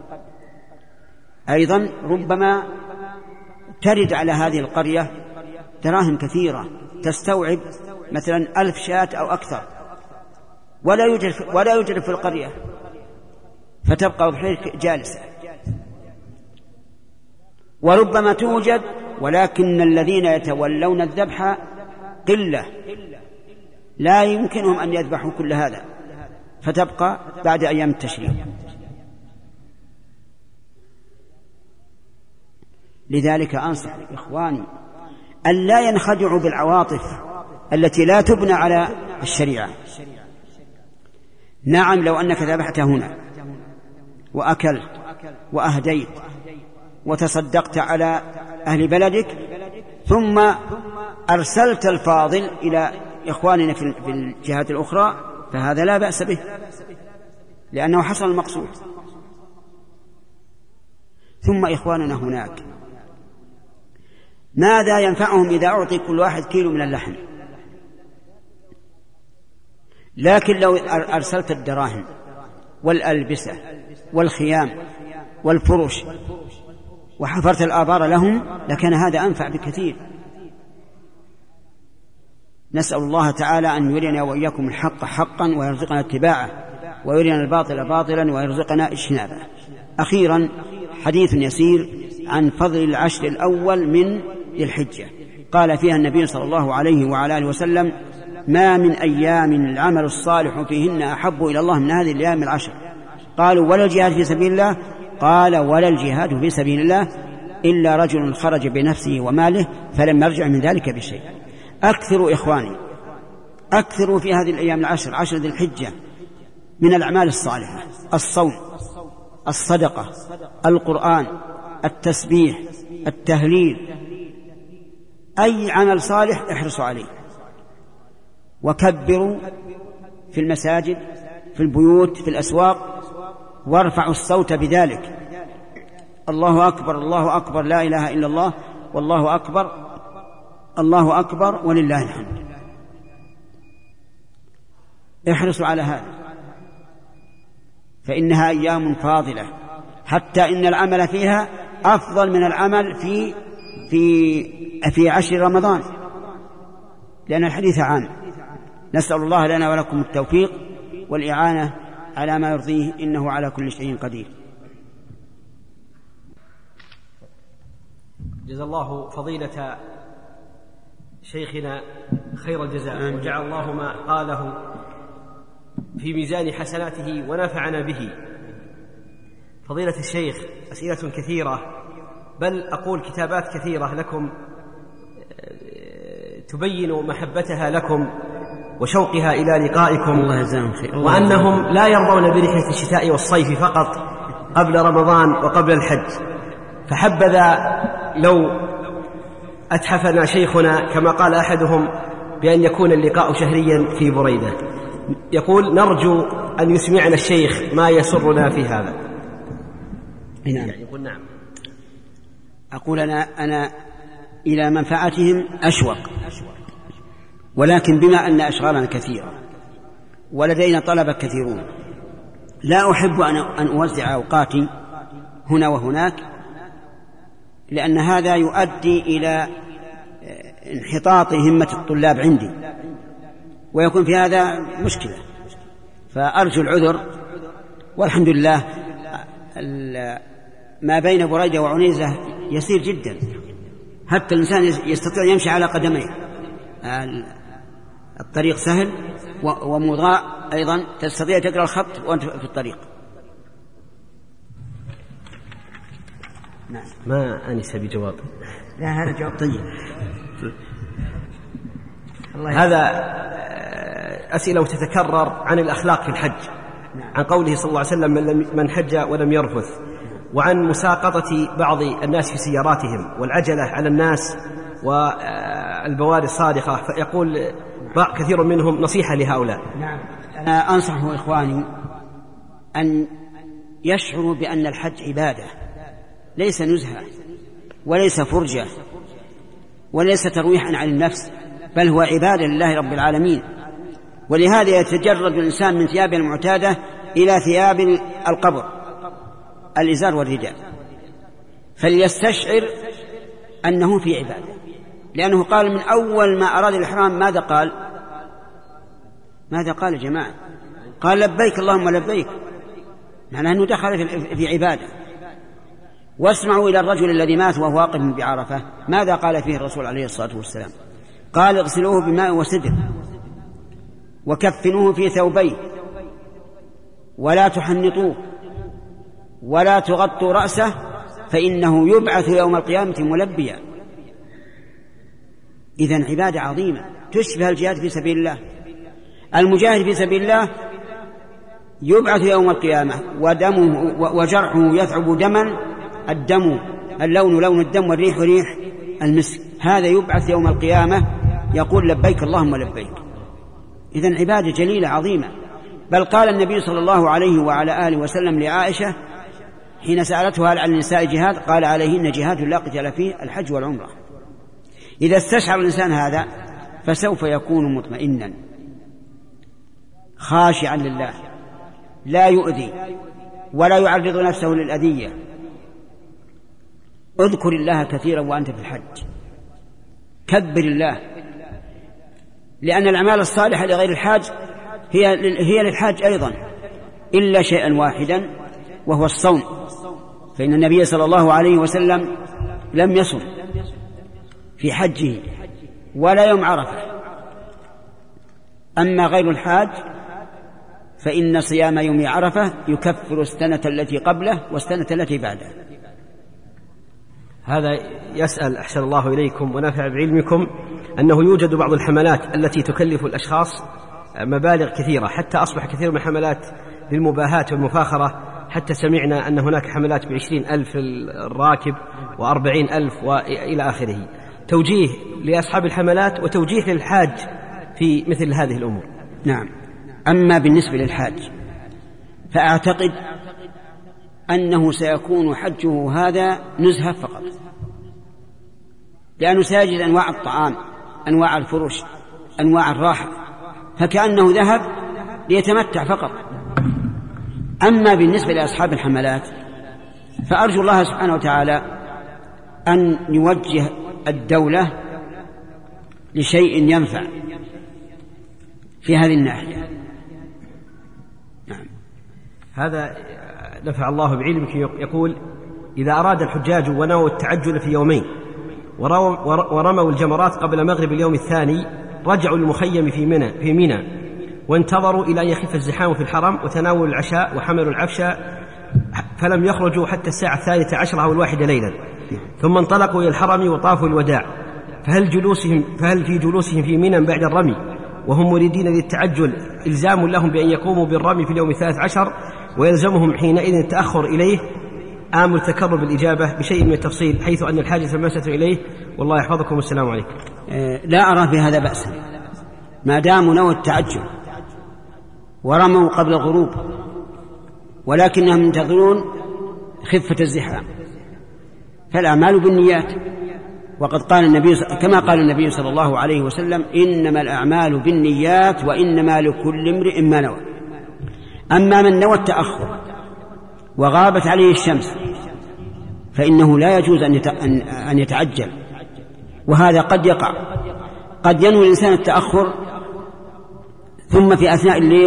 أيضا ربما ترد على هذه القرية دراهم كثيرة تستوعب مثلا ألف شاة أو أكثر، ولا يوجد ولا يوجد في القرية، فتبقى بحيرك جالسة وربما توجد، ولكن الذين يتولون الذبح قلة لا يمكنهم أن يذبحوا كل هذا، فتبقى بعد أيام التشريق. لذلك أنصح إخواني أن لا ينخدعوا بالعواطف التي لا تبنى على الشريعة. نعم، لو أنك ذبحت هنا وأكلت وأهديت وتصدقت على أهل بلدك ثم أرسلت الفاضل إلى إخواننا في الجهات الأخرى فهذا لا بأس به، لأنه حصل المقصود. ثم إخواننا هناك ماذا ينفعهم إذا أعطي كل واحد كيلو من اللحم؟ لكن لو أرسلت الدراهم والألبسة والخيام والفرش وحفرت الآبار لهم لكان هذا أنفع بكثير. نسأل الله تعالى أن يرينا وإياكم الحق حقا ويرزقنا اتباعه، ويرينا الباطل باطلا ويرزقنا اجتنابه. أخيرا حديث يسير عن فضل العشر الأول من ذي الحجة. قال فيها النبي صلى الله عليه وعلى آله وسلم: ما من أيام العمل الصالح فيهن أحب إلى الله من هذه الأيام العشر. قالوا: ولا الجهاد في سبيل الله؟ قال: ولا الجهاد في سبيل الله إلا رجل خرج بنفسه وماله فلم يرجع من ذلك بشيء. أكثروا إخواني، أكثروا في هذه الأيام العشر، عشر ذي الحجة، من الأعمال الصالحة: الصوم، الصدقة، القرآن، التسبيح، التهليل، أي عمل صالح احرصوا عليه. وكبروا في المساجد، في البيوت، في الأسواق، وارفعوا الصوت بذلك: الله أكبر، الله أكبر، لا إله إلا الله، والله أكبر، الله أكبر ولله الحمد. احرصوا على هذا، فإنها أيام فاضلة، حتى إن العمل فيها أفضل من العمل في في في عشر رمضان، لأن الحديث عام. نسأل الله لنا ولكم التوفيق والإعانة على ما يرضيه، إنه على كل شيء قدير. جزا الله فضيلة شيخنا خير الجزاء، وجعل الله ما قاله في ميزان حسناته ونفعنا به. فضيلة الشيخ، أسئلة كثيرة، بل أقول كتابات كثيرة لكم تبين محبتها لكم وشوقها إلى لقائكم، وأنهم لا يرضون برحلة الشتاء والصيف فقط قبل رمضان وقبل الحج. فحبذا لو أتحفنا شيخنا كما قال أحدهم بأن يكون اللقاء شهريا في بريدة. يقول: نرجو أن يسمعنا الشيخ ما يسرنا في هذا. نعم. يقول: نعم. أقول أنا, أنا إلى منفعتهم أشوق، ولكن بما أن أشغالنا كثيرة ولدينا طلبة كثيرون لا أحب أن أوزع أوقاتي هنا وهناك، لأن هذا يؤدي إلى انحطاط همة الطلاب عندي، ويكون في هذا مشكلة. فأرجو العذر، والحمد لله ما بين بريدة وعنيزة يسير جدا، حتى الإنسان يستطيع يمشي على قدميه، الطريق سهل ومضاء أيضا، تستطيع تقرأ الخط وأنت في الطريق. نعم. ما أنس بجواب. لا، هذا جواب طيب. هذا أسئلة تتكرر عن الأخلاق في الحج. نعم. عن قوله صلى الله عليه وسلم: من حج ولم يرفث، وعن مساقطة بعض الناس في سياراتهم، والعجلة على الناس، والبواري الصارخة. فيقول كثير منهم نصيحة لهؤلاء. نعم. أنا أنصح إخواني أن يشعروا بأن الحج عبادة، ليس نزهة وليس فرجة وليس ترويحا عن النفس، بل هو عبادة لله رب العالمين. ولهذا يتجرد الإنسان من ثيابه المعتادة إلى ثياب القبر، الإزار والرداء، فليستشعر أنه في عبادة، لأنه قال من أول ما أراد الإحرام ماذا قال؟ ماذا قال يا جماعة؟ قال: لبيك اللهم لبيك، معناه أنه دخل في عبادة. واسمعوا إلى الرجل الذي مات وهو واقف بعرفة ماذا قال فيه الرسول عليه الصلاة والسلام؟ قال اغسلوه بماء وسدر وكفنوه في ثوبين ولا تحنطوه ولا تغطوا رأسه فإنه يبعث يوم القيامة ملبيا. إذن عبادة عظيمة تشبه الجهاد في سبيل الله. المجاهد في سبيل الله يبعث يوم القيامة ودمه وجرحه يثعب دما، الدم اللون لون الدم والريح ريح المسك، هذا يبعث يوم القيامة يقول لبيك اللهم لبيك. إذن عبادة جليلة عظيمة. بل قال النبي صلى الله عليه وعلى آله وسلم لعائشة حين سألته هل على النساء جهاد؟ قال عليهن جهاد لا قتال فيه الحج والعمرة. إذا استشعر الإنسان هذا فسوف يكون مطمئنا خاشعا لله لا يؤذي ولا يعرض نفسه للأذية. اذكر الله كثيرا وأنت في الحج، كبر الله، لأن الأعمال الصالحة لغير الحاج هي هي للحاج أيضا إلا شيئا واحدا وهو الصوم، فإن النبي صلى الله عليه وسلم لم يصم في حجه ولا يوم عرفة. أما غير الحاج فإن صيام يوم عرفة يكفر السنة التي قبله والسنة التي بعده. هذا يسأل أحسن الله إليكم ونافع بعلمكم أنه يوجد بعض الحملات التي تكلف الأشخاص مبالغ كثيرة، حتى أصبح كثير من الحملات للمباهاة والمفاخرة، حتى سمعنا أن هناك حملات بعشرين ألف الراكب وأربعين ألف وإلى آخره. توجيه لأصحاب الحملات وتوجيه للحاج في مثل هذه الأمور. نعم. أما بالنسبة للحاج فأعتقد أنه سيكون حجه هذا نزهة فقط، لأنه سيجد أنواع الطعام، أنواع الفرش، أنواع الراحة، فكأنه ذهب ليتمتع فقط. أما بالنسبة لأصحاب الحملات فأرجو الله سبحانه وتعالى أن يوجه الدولة لشيء ينفع في هذه الناحية. نعم. هذا نفع الله بعلمك يقول إذا أراد الحجاج ونووا التعجل في يومين ورموا الجمرات قبل مغرب اليوم الثاني رجعوا المخيم في منى في منى وانتظروا إلى أن يخف الزحام في الحرم وتناولوا العشاء وحملوا العفش فلم يخرجوا حتى الساعة الثالثة عشرة أو الواحدة ليلا، ثم انطلقوا إلى الحرم وطافوا الوداع، فهل جلوسهم فهل في جلوسهم في منى بعد الرمي وهم مريدين للتعجل إلزام لهم بأن يقوموا بالرمي في اليوم الثالث عشر ويلزمهم حينئذ التأخر إليه؟ آمل تكرر بالإجابة بشيء من التفصيل حيث أن الحاجة مسألة إليه، والله يحفظكم والسلام عليكم. لا أرى في هذا بأسا ما داموا نووا التعجل ورموا قبل الغروب، ولكنهم ينتظرون خفة الزحام، فالأعمال بالنيات. وقد قال النبي كما قال النبي صلى الله عليه وسلم إنما الأعمال بالنيات وإنما لكل امرئ ما نوى. أما من نوى التأخر وغابت عليه الشمس فإنه لا يجوز أن يتعجل، وهذا قد يقع. قد ينوي الإنسان التأخر ثم في أثناء الليل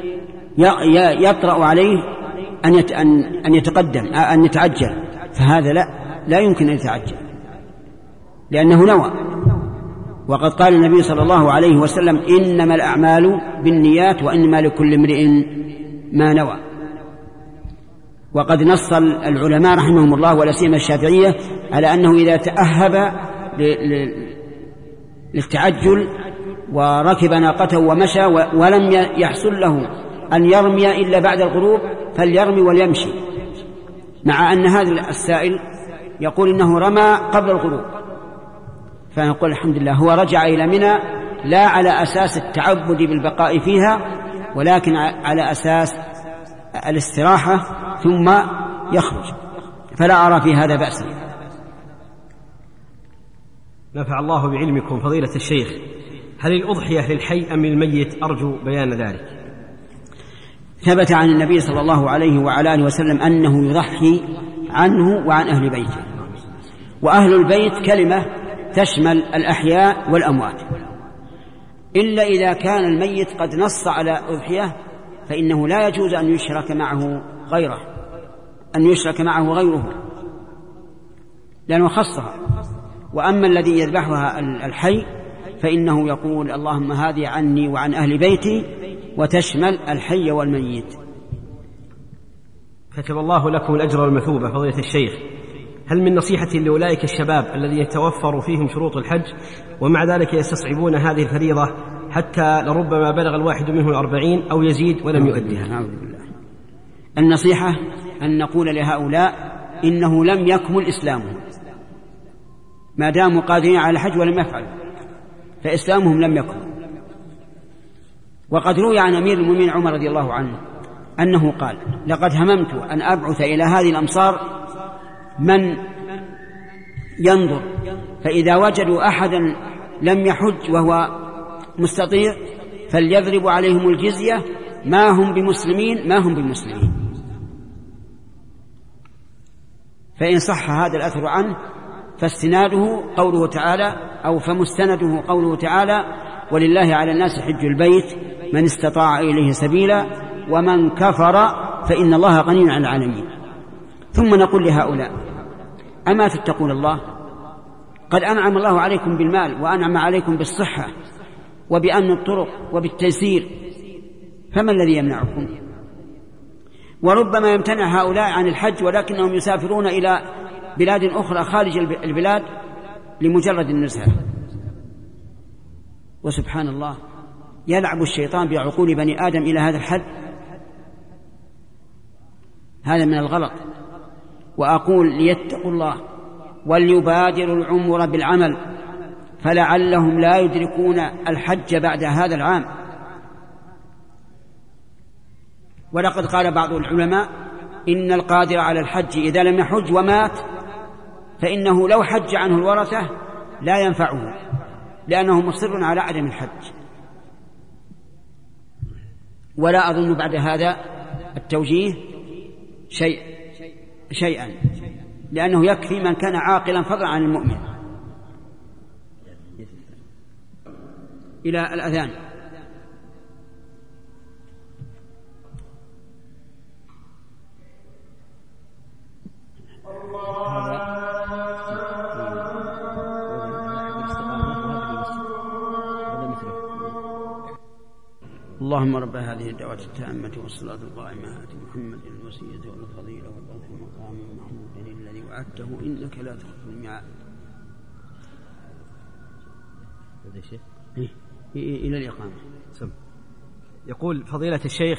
يطرأ عليه أن يتقدم أن يتعجل، فهذا لا لا يمكن أن يتعجل لأنه نوى. وقد قال النبي صلى الله عليه وسلم إنما الأعمال بالنيات وإنما لكل امرئ ما نوى. وقد نص العلماء رحمهم الله ولا سيما الشافعية على أنه إذا تأهب للتعجل وركب ناقته ومشى ولم يحصل له أن يرمي إلا بعد الغروب فليرمي وليمشي، مع أن هذا السائل يقول إنه رمى قبل الغروب، فنقول الحمد لله هو رجع إلى منى لا على أساس التعبد بالبقاء فيها ولكن على أساس الاستراحة ثم يخرج، فلا أرى في هذا بأسا. نفع الله بعلمكم فضيلة الشيخ، هل الأضحية للحي أم للميت؟ أرجو بيان ذلك. ثبت عن النبي صلى الله عليه وعلى آله وسلم أنه يضحي عنه وعن أهل بيته، وأهل البيت كلمة تشمل الأحياء والأموات، إلا إذا كان الميت قد نص على أضحية فإنه لا يجوز أن يشرك معه غيره أن يشرك معه غيره لأنه خصها. وأما الذي يذبحها الحي فإنه يقول اللهم هذه عني وعن أهل بيتي، وتشمل الحي والميت. كتب الله لكم الأجر والمثوبة. فضيلة الشيخ، هل من نصيحة لأولئك الشباب الذين يتوفر فيهم شروط الحج ومع ذلك يستصعبون هذه الفريضة حتى لربما بلغ الواحد منهم الأربعين أو يزيد ولم يؤديها؟ نعوذ بالله. النصيحة أن نقول لهؤلاء إنه لم يكمل إسلامهم ما داموا قادرين على الحج ولم يفعلوا، فإسلامهم لم يكمل. وقد روي عن أمير المؤمنين عمر رضي الله عنه أنه قال لقد هممت أن أبعث إلى هذه الأمصار من ينظر، فإذا وجدوا أحدا لم يحج وهو مستطيع فليضربوا عليهم الجزية، ما هم بمسلمين ما هم بمسلمين. فإن صح هذا الأثر عنه فاستناده قوله تعالى أو فمستنده قوله تعالى ولله على الناس حج البيت من استطاع إليه سبيلا ومن كفر فإن الله غني عن العالمين. ثم نقول لهؤلاء أما تتقون الله؟ قد أنعم الله عليكم بالمال وأنعم عليكم بالصحة وبأمن الطرق وبالتيسير، فما الذي يمنعكم؟ وربما يمتنع هؤلاء عن الحج ولكنهم يسافرون إلى بلاد أخرى خارج البلاد لمجرد النزهة. وسبحان الله يلعب الشيطان بعقول بني آدم إلى هذا الحد، هذا من الغلط. وأقول ليتقوا الله وليبادروا العمر بالعمل فلعلهم لا يدركون الحج بعد هذا العام. ولقد قال بعض العلماء إن القادر على الحج إذا لم يحج ومات فإنه لو حج عنه الورثة لا ينفعه لأنه مصر على عدم الحج. ولا أظن بعد هذا التوجيه شيء شيئا لأنه يكفي من كان عاقلا فضلا عن المؤمن. إلى الأذان. اللهم رب هذه الدعوة التامة والصلاة القائمة آت محمد الوسيلة والفضيلة والبعث مقام محمود الذي وعدته إنك لا تخلف الميعاد. إيه؟ إلى الإقامة. سم. يقول فضيلة الشيخ،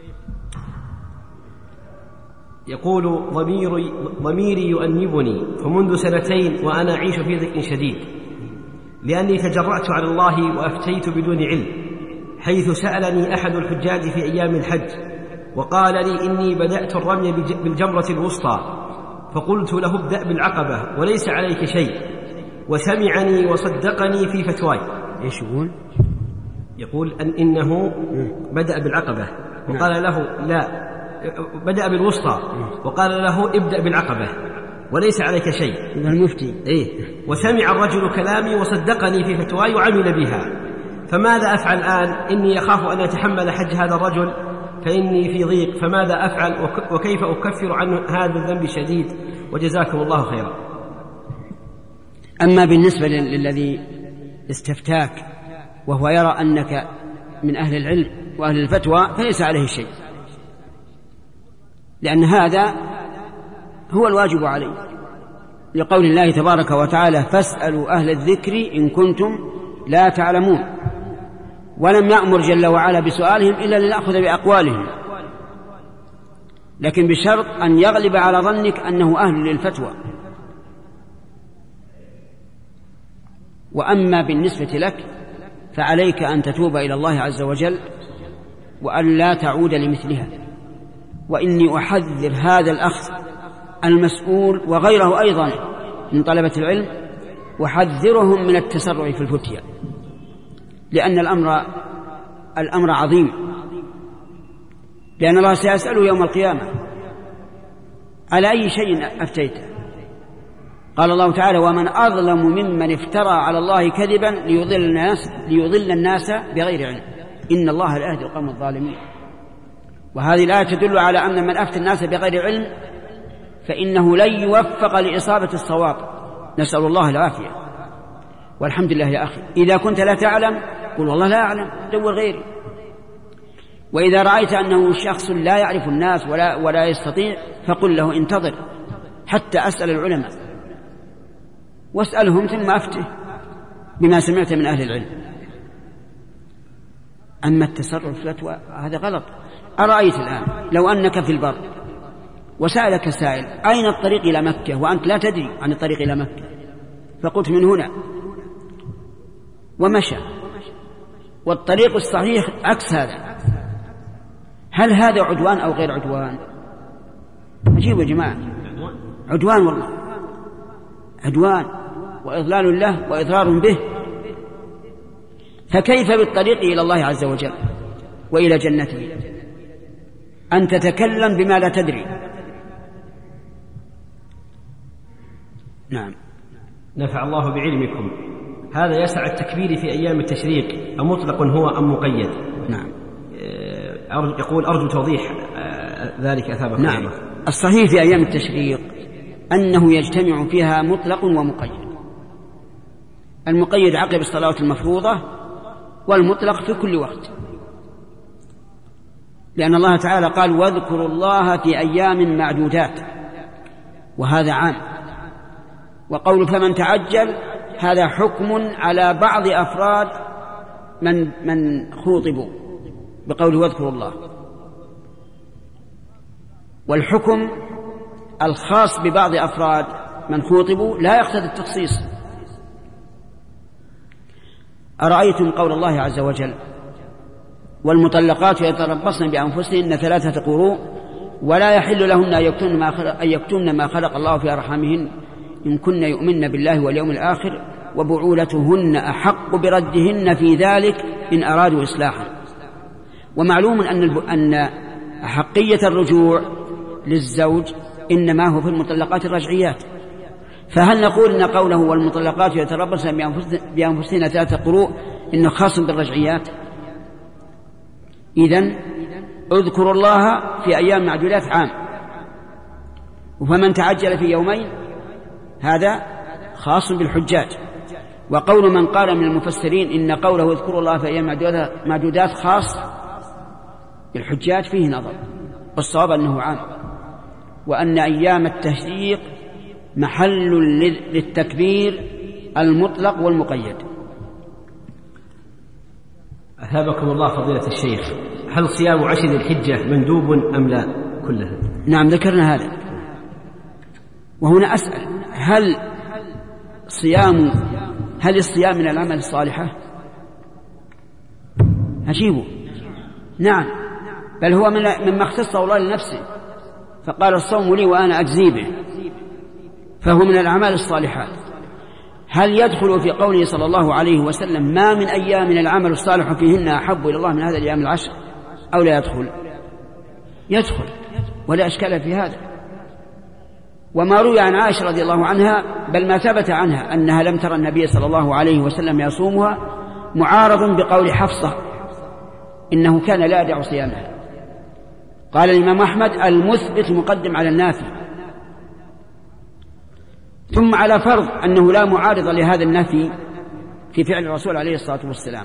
يقول ضميري, ضميري يؤنبني فمنذ سنتين وأنا أعيش في ضيق شديد لأني تجرأت على الله وأفتيت بدون علم، حيث سألني أحد الحجاج في أيام الحج وقال لي إني بدأت الرمي بالجمرة الوسطى، فقلت له ابدأ بالعقبة وليس عليك شيء، وسمعني وصدقني في فتواي. إيش يقول؟ يقول أن إنه بدأ بالعقبة وقال له لا، بدأ بالوسطى وقال له ابدأ بالعقبة وليس عليك شيء. المفتي إيه؟ وسمع الرجل كلامي وصدقني في فتواي وعمل بها، فماذا أفعل الآن؟ إني أخاف أن أتحمل حج هذا الرجل فإني في ضيق، فماذا أفعل وكيف أكفر عن هذا الذنب الشديد؟ وجزاكم الله خيرا. أما بالنسبة للذي استفتاك وهو يرى أنك من أهل العلم وأهل الفتوى فليس عليه شيء، لأن هذا هو الواجب عليه، لقول الله تبارك وتعالى فاسألوا أهل الذكر إن كنتم لا تعلمون. ولم يأمر جل وعلا بسؤالهم إلا لنأخذ بأقوالهم، لكن بشرط أن يغلب على ظنك أنه أهل للفتوى. وأما بالنسبة لك فعليك أن تتوب إلى الله عز وجل وأن لا تعود لمثلها. وإني أحذر هذا الأخ المسؤول وغيره أيضا من طلبة العلم، وحذرهم من التسرع في الفتية، لأن الأمر الأمر عظيم، لأن الله سيسأله يوم القيامة على أي شيء أفتيته. قال الله تعالى ومن أظلم ممن افترى على الله كذبا ليضل الناس, ليضل الناس بغير علم إن الله لا يهدي القوم الظالمين. وهذه الآية تدل على أن من أفتى الناس بغير علم فإنه لن يوفق لإصابة الصواب، نسأل الله العافية والحمد لله. يا أخي إذا كنت لا تعلم قل والله لا أعلم، دور غيري. وإذا رأيت أنه شخص لا يعرف الناس ولا, ولا يستطيع فقل له انتظر حتى أسأل العلماء، واسألهم ثم أفتح بما سمعت من أهل العلم. أما التصرف في الفتوى هذا غلط. أرأيت الآن لو أنك في البر وسألك سائل أين الطريق إلى مكة وأنت لا تدري عن الطريق إلى مكة، فقلت من هنا ومشى، والطريق الصحيح عكس هذا، هل هذا عدوان أو غير عدوان؟ عجيب يا جماعة، عدوان والله، عدوان وإضلال له وإضرار به. فكيف بالطريق إلى الله عز وجل وإلى جنته أن تتكلم بما لا تدري؟ نعم. نفع الله بعلمكم. هذا يسع التكبير في أيام التشريق أمطلق هو أم مقيد؟ نعم. يقول أرجو توضيح ذلك أثابكم. نعم. الصحيح في أيام التشريق أنه يجتمع فيها مطلق ومقيد. المقيد عقب الصلاة المفروضة، والمطلق في كل وقت، لأن الله تعالى قال واذكروا الله في أيام معدودات، وهذا عام. وقول فمن تعجل هذا حكم على بعض أفراد من من خوطبوا بقوله واذكروا الله، والحكم الخاص ببعض أفراد من خوطبوا لا يقتضي التخصيص. أرأيتم قول الله عز وجل والمطلقات يتربصن بأنفسهن ثلاثة قروء ولا يحل لهن أن يكتمن ما خلق الله في أرحامهن إن كن يؤمن بالله واليوم الآخر وبعولتهن أحق بردهن في ذلك إن أرادوا إصلاحا. ومعلوم أن أن أحقية الرجوع للزوج إنما هو في المطلقات الرجعيات، فهل نقول إن قوله والمطلقات يتربصن بأنفسهن ثلاثة قروء إنه خاص بالرجعيات؟ إذن اذكروا الله في أيام معدودات عام، وفمن تعجل في يومين هذا خاص بالحجاج. وقول من قال من المفسرين إن قوله اذكروا الله في أيام معدودات خاص بالحجاج فيه نظر، والصواب أنه عام، وأن أيام التشريق محل للتكبير المطلق والمقيد. أثابكم الله فضيلة الشيخ، هل صيام عشر الحجة مندوب أم لا كلها؟ نعم ذكرنا هذا. وهنا أسأل هل صيام هل الصيام من العمل الصالحة؟ أجيبه نعم، بل هو من مما اختصه الله لنفسه، فقال الصوم لي وأنا أجزي به، فهو من الأعمال الصالحات. هل يدخل في قوله صلى الله عليه وسلم ما من أيام العمل الصالح فيهن أحب إلى الله من هذا الأيام العشر، أو لا يدخل؟ يدخل ولا أشكال في هذا. وما روي عن عائشة رضي الله عنها بل ما ثبت عنها أنها لم ترى النبي صلى الله عليه وسلم يصومها معارض بقول حفصة إنه كان لا يدع صيامها. قال الإمام أحمد المثبت مقدم على النافي، ثم على فرض أنه لا معارض لهذا النفي في فعل الرسول عليه الصلاة والسلام،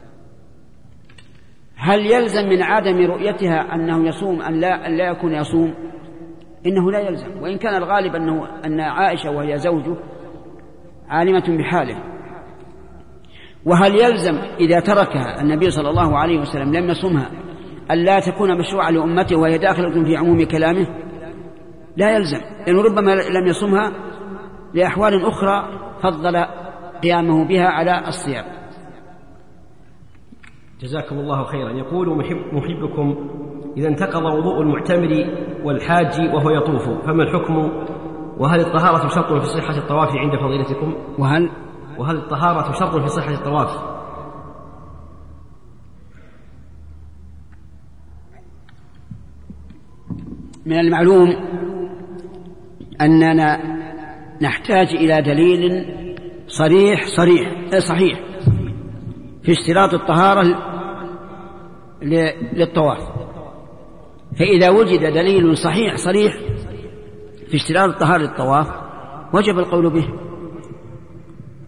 هل يلزم من عدم رؤيتها أنه يصوم أن لا, أن لا يكون يصوم؟ إنه لا يلزم، وإن كان الغالب أنه أن عائشة وهي زوجه عالمة بحاله. وهل يلزم إذا تركها النبي صلى الله عليه وسلم لم يصومها أن لا تكون مشروعة لأمته وهي داخلة في عموم كلامه؟ لا يلزم، لأنه ربما لم يصومها لأحوال أخرى فضل قيامه بها على الصيام. جزاكم الله خيرا. يقول محب محبكم إذا انتقض وضوء المعتمر والحاج وهو يطوف فما الحكم؟ وهل الطهارة شرط في صحة الطواف عند فضيلتكم؟ وهل وهل الطهارة شرط في صحة الطواف؟ من المعلوم أننا نحتاج إلى دليل صريح صريح صحيح في اشتراط الطهارة للطواف. فإذا وجد دليل صحيح صريح في اشتراط الطهارة للطواف وجب القول به،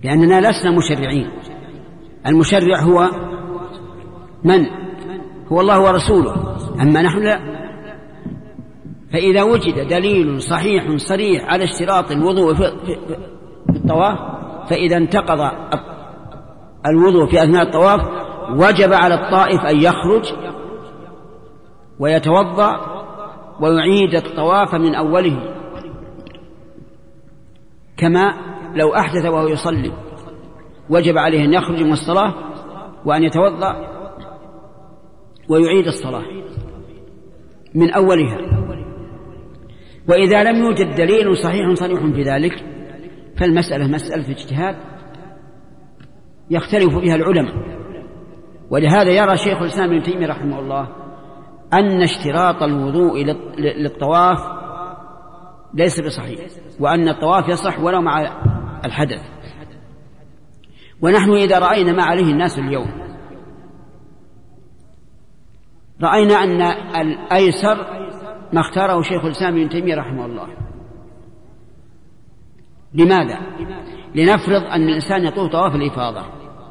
لأننا لسنا مشرعين. المشرع هو من؟ هو الله ورسوله، أما نحن لا. فإذا وجد دليل صحيح صريح على اشتراط الوضوء في الطواف، فإذا انتقض الوضوء في أثناء الطواف وجب على الطائف أن يخرج ويتوضأ ويعيد الطواف من أوله، كما لو أحدث وهو يصلي وجب عليه أن يخرج من الصلاة وأن يتوضأ ويعيد الصلاة من أولها. وإذا لم يوجد دليل صحيح صريح في ذلك فالمسألة مسألة اجتهاد يختلف فيها العلماء. ولهذا يرى شيخ الإسلام ابن تيمية رحمه الله أن اشتراط الوضوء للطواف ليس بصحيح، وأن الطواف يصح ولو مع الحدث. ونحن إذا رأينا ما عليه الناس اليوم رأينا أن الأيسر ما اختاره شيخ الإسلام ابن تيمية رحمه الله. لماذا؟ لنفرض أن الإنسان يطوف طواف الإفاضة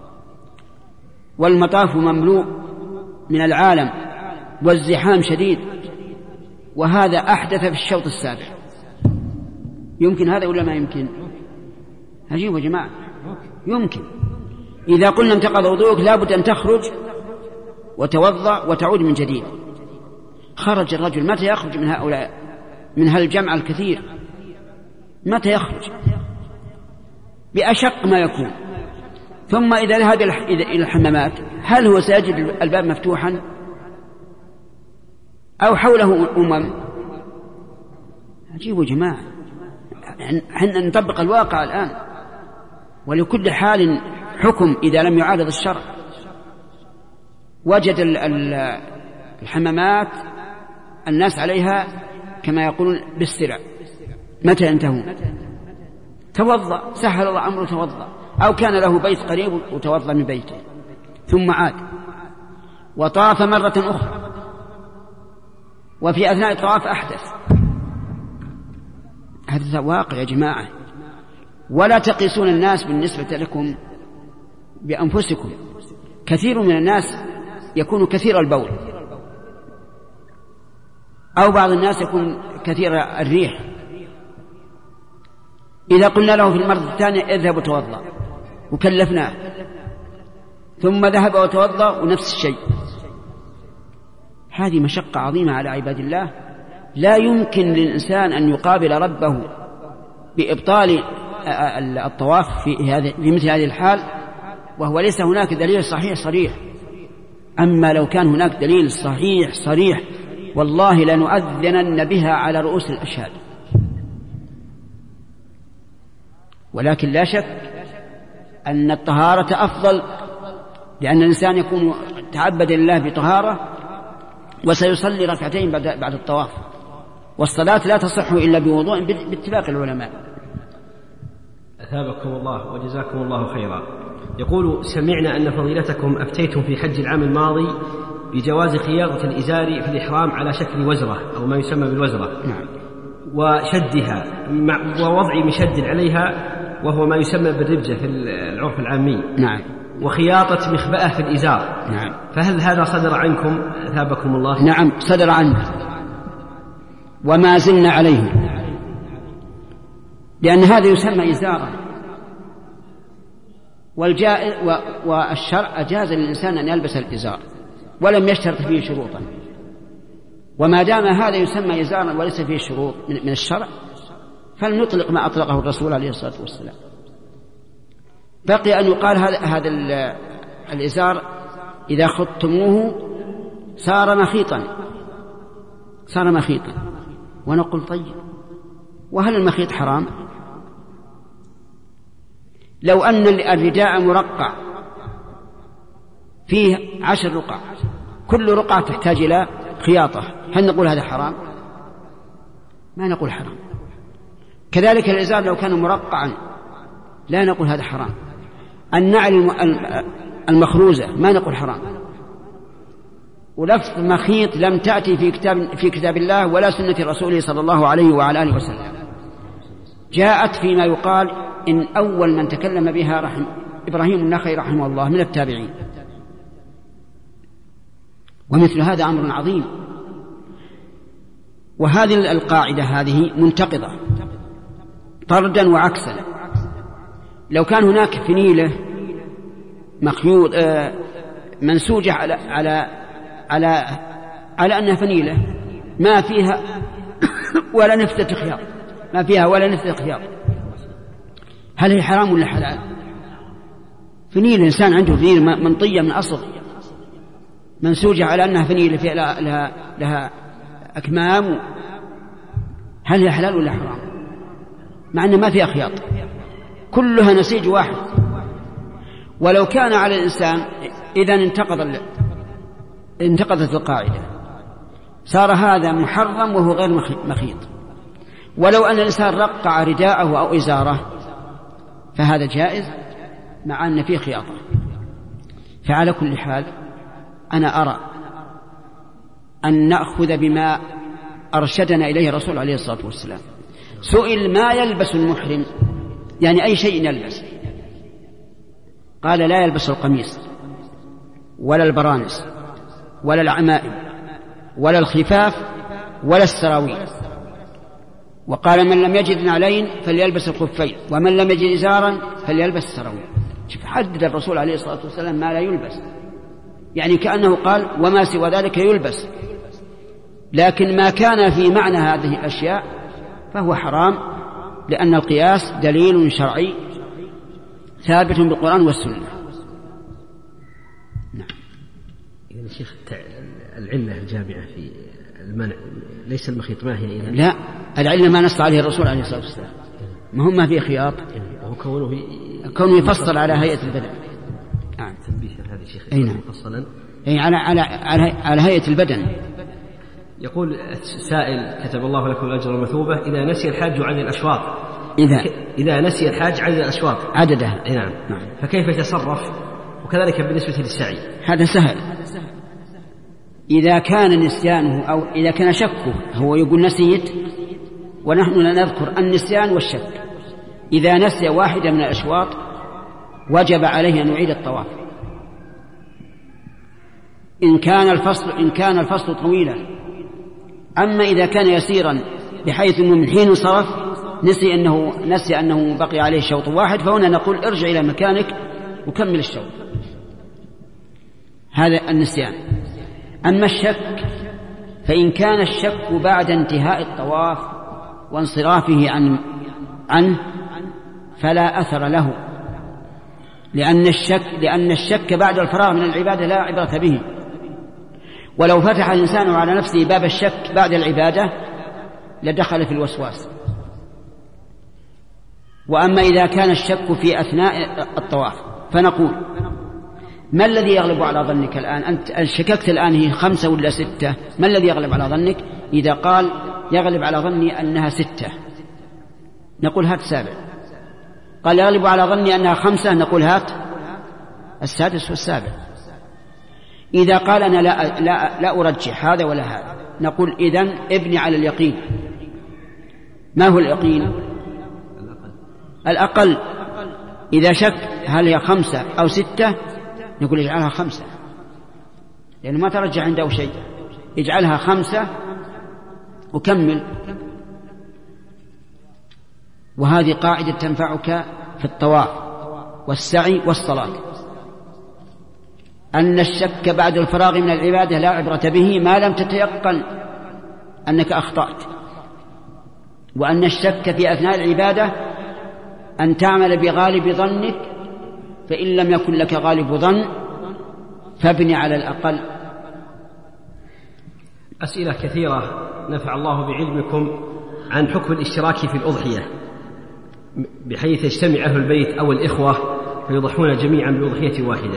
والمطاف مملوء من العالم والزحام شديد، وهذا أحدث في الشوط السابع. يمكن هذا ولا ما يمكن؟ عجيب يا جماعة، يمكن. إذا قلنا انتقض وضوءك لابد أن تخرج وتوضأ وتعود من جديد. خرج الرجل، متى يخرج من هؤلاء من هالجمع الكثير؟ متى يخرج؟ بأشق ما يكون. ثم إذا ذهب إلى الحمامات هل هو سيجد الباب مفتوحا أو حوله أمم؟ عجيب يا جماعة، حنا نطبق الواقع الآن، ولكل حال حكم إذا لم يعارض الشرع. وجد الحمامات الناس عليها كما يقولون بالسرع، متى ينتهون؟ توضأ، سهل الله أمره توضأ، أو كان له بيت قريب وتوضأ من بيته ثم عاد وطاف مرة أخرى، وفي أثناء الطواف أحدث. هذا واقع يا جماعة، ولا تقيسون الناس بالنسبة لكم بأنفسكم. كثير من الناس يكون كثير البول، أو بعض الناس يكون كثير الريح. إذا قلنا له في المرة الثانية اذهب وتوضأ وكلفناه، ثم ذهب وتوضأ ونفس الشيء، هذه مشقة عظيمة على عباد الله. لا يمكن للإنسان أن يقابل ربه بإبطال الطواف في, هذه في مثل هذه الحال وهو ليس هناك دليل صحيح صريح. أما لو كان هناك دليل صحيح صريح والله لنؤذنن بها على رؤوس الأشهاد. ولكن لا شك أن الطهارة أفضل، لأن الإنسان يكون تعبد لله بطهارة وسيصلي ركعتين بعد الطواف، والصلاة لا تصح إلا بوضوء باتفاق العلماء. أثابكم الله وجزاكم الله خيرا. يقول: سمعنا أن فضيلتكم أفتيتم في حج العام الماضي بجواز خياطة الإزار في الإحرام على شكل وزرة أو ما يسمى بالوزرة. نعم. وشدها ووضع مشد عليها وهو ما يسمى بالربجة في العرف العامي. نعم. وخياطة مخبأة في الإزار. نعم. فهل هذا صدر عنكم أثابكم الله؟ نعم صدر عنه وما زلنا عليه، لأن هذا يسمى إزارا، والجائز والشرع أجاز للإنسان أن يلبس الإزار ولم يشترط فيه شروطا. وما دام هذا يسمى إزارا وليس فيه شروط من الشرع فلنطلق ما أطلقه الرسول عليه الصلاة والسلام. بقي أن يقال هذا هذا الإزار إذا خضتموه صار مخيطا صار مخيطا ونقول طيب، وهل المخيط حرام؟ لو أن الرداء مرقع فيه عشر رقع، كل رقعة تحتاج إلى خياطة، هل نقول هذا حرام؟ ما نقول حرام. كذلك الإزار لو كان مرقعا لا نقول هذا حرام. النعل المخروزة ما نقول حرام. ولفظ مخيط لم تأتي في كتاب في كتاب الله ولا سنة رسوله صلى الله عليه وعلى آله وسلم، جاءت فيما يقال إن أول من تكلم بها رحم إبراهيم النخعي رحمه الله من التابعين. ومثل هذا أمر عظيم. وهذه القاعدة هذه منتقضة طردا وعكسا. لو كان هناك فنيلة مخيوط منسوجة على على على على أنها فنيلة ما فيها ولا نفتة خياط، ما فيها ولا نفتة خياط، هل هي حرام ولا حلال؟ فنيلة، الإنسان عنده فنيلة منطية من أصل منسوجة على أنها فنيلة فيها لها, لها أكمام، هل هي حلال ولا حرام؟ مع أنها ما فيها خياط، كلها نسيج واحد. ولو كان على الإنسان إذا انتقض انتقضت القاعدة، صار هذا محرم وهو غير مخيط. ولو أن الإنسان رقع رداءه أو إزاره فهذا جائز مع أن فيه خياطة. فعلى كل حال أنا أرى أن نأخذ بما أرشدنا إليه الرسول عليه الصلاة والسلام. سئل ما يلبس المحرم، يعني أي شيء يلبس، قال لا يلبس القميص ولا البرانس ولا العمائم ولا الخفاف ولا السراويل. وقال من لم يجد نعلين فليلبس الخفين ومن لم يجد إزارا فليلبس السراويل. شوف، حدد الرسول عليه الصلاة والسلام ما لا يلبس، يعني كأنه قال وما سوى ذلك يلبس. لكن ما كان في معنى هذه الأشياء فهو حرام، لأن القياس دليل شرعي ثابت بالقرآن والسنة. نعم. يعني شيخ العلة الجامعة في المنع ليس المخيط، ما هي إذن؟ لا، العلة ما نص عليه الرسول عليه الصلاة والسلام، ما هم ما فيه خياط، كونه كونه يفصل على هيئة البدن. نعم. تنبيه هذا شيخ مفصلا أي على على على على هيئة البدن. يقول السائل كتب الله لكم الأجر والمثوبة: إذا نسي الحاج عدد الأشواط، إذا إذا نسي الحاج عدد الأشواط عددها، نعم. نعم، فكيف يتصرف؟ وكذلك بالنسبة للسعي. هذا سهل. إذا كان نسيانه أو إذا كان شكه، هو يقول نسيت ونحن لا نذكر النسيان والشك. إذا نسي واحدة من الأشواط وجب عليه أن يعيد الطواف. إن كان الفصل إن كان الفصل طويلا. أما إذا كان يسيرا بحيث أنه من حين انصرف نسي أنه نسي أنه بقي عليه شوط واحد، فهنا نقول ارجع إلى مكانك وكمل الشوط. هذا النسيان. أما الشك فإن كان الشك بعد انتهاء الطواف وانصرافه عن عنه فلا أثر له، لأن الشك لأن الشك بعد الفراغ من العبادة لا عبرة به. ولو فتح الإنسان على نفسه باب الشك بعد العبادة لدخل في الوسواس. وأما إذا كان الشك في أثناء الطواف فنقول: ما الذي يغلب على ظنك الآن؟ أنت شككت الآن هي خمسة ولا ستة، ما الذي يغلب على ظنك؟ إذا قال يغلب على ظني أنها ستة نقول هات سابع. قال يغلب على ظني أنها خمسة نقول هات السادس والسابع. إذا قال أنا لا, لا, لا أرجح هذا ولا هذا نقول إذن ابني على اليقين. ما هو اليقين؟ الأقل. إذا شك هل هي خمسة أو ستة نقول اجعلها خمسة، لأنه ما ترجع عنده شيء، اجعلها خمسة وكمل. وهذه قاعدة تنفعك في الطواف والسعي والصلاة، أن الشك بعد الفراغ من العبادة لا عبرة به ما لم تتيقن أنك أخطأت. وأن الشك في أثناء العبادة أن تعمل بغالب ظنك، فإن لم يكن لك غالب ظن فابني على الأقل. أسئلة كثيرة نفع الله بعلمكم عن حكم الاشتراك في الأضحية، بحيث يجتمع أهل البيت أو الإخوة فيضحون جميعا بأضحية واحدة.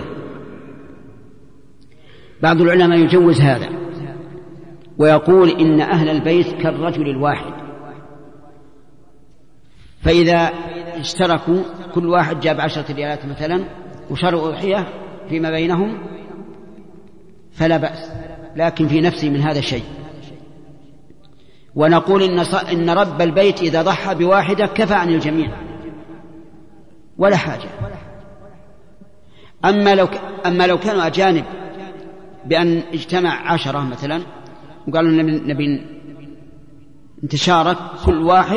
بعض العلماء يجوز هذا ويقول إن أهل البيت كالرجل الواحد، فإذا اشتركوا كل واحد جاب عشرة ريالات مثلا وشروا أضحية فيما بينهم فلا بأس، لكن في نفسي من هذا الشيء. ونقول إن, إن رب البيت إذا ضحى بواحدة كفى عن الجميع، ولا حاجة. أما لو, أما لو كانوا أجانب بأن اجتمع عشرة مثلا وقالوا نبي نتشارك كل واحد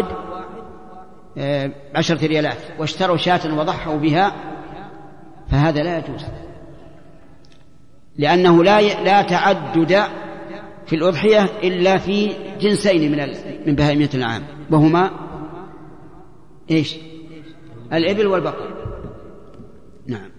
عشرة ريالات واشتروا شاة وضحوا بها، فهذا لا يجوز، لأنه لا لا تعدد في الأضحية إلا في جنسين من من بهائمية الأنعام، وهما إيش؟ الإبل والبقر. نعم.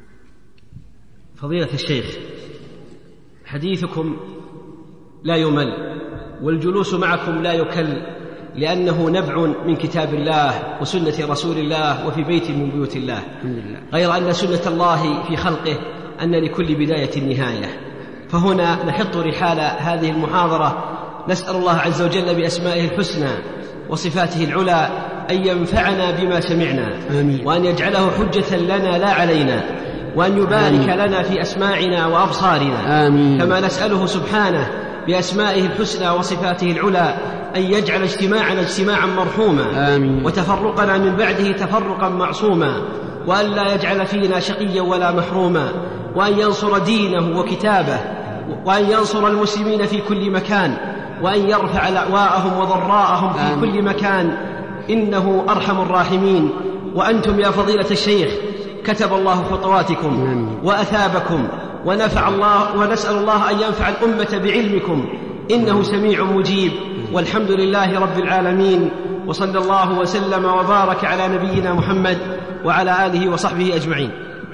فضيلة الشيخ، حديثكم لا يمل والجلوس معكم لا يكل، لأنه نبع من كتاب الله وسنة رسول الله وفي بيت من بيوت الله، غير أن سنة الله في خلقه أن لكل بداية نهاية. فهنا نحط رحال هذه المحاضرة نسأل الله عز وجل بأسمائه الحسنى وصفاته العلى أن ينفعنا بما سمعنا، آمين. وأن يجعله حجة لنا لا علينا، وأن يبارك آمين. لنا في أسماعنا وأبصارنا، آمين. كما نسأله سبحانه بأسمائه الحسنى وصفاته العلى أن يجعل اجتماعنا اجتماعا مرحوما، آمين. وتفرقنا من بعده تفرقا معصوما، وأن لا يجعل فينا شقيا ولا محروما، وأن ينصر دينه وكتابه، وأن ينصر المسلمين في كل مكان، وأن يرفع لأواءهم وضراءهم في آمين. كل مكان، إنه أرحم الراحمين. وأنتم يا فضيلة الشيخ كتب الله خطواتكم آمين. وأثابكم ونفع الله، ونسأل الله أن ينفع الأمة بعلمكم، إنه سميع مجيب. والحمد لله رب العالمين، وصلى الله وسلم وبارك على نبينا محمد وعلى آله وصحبه أجمعين.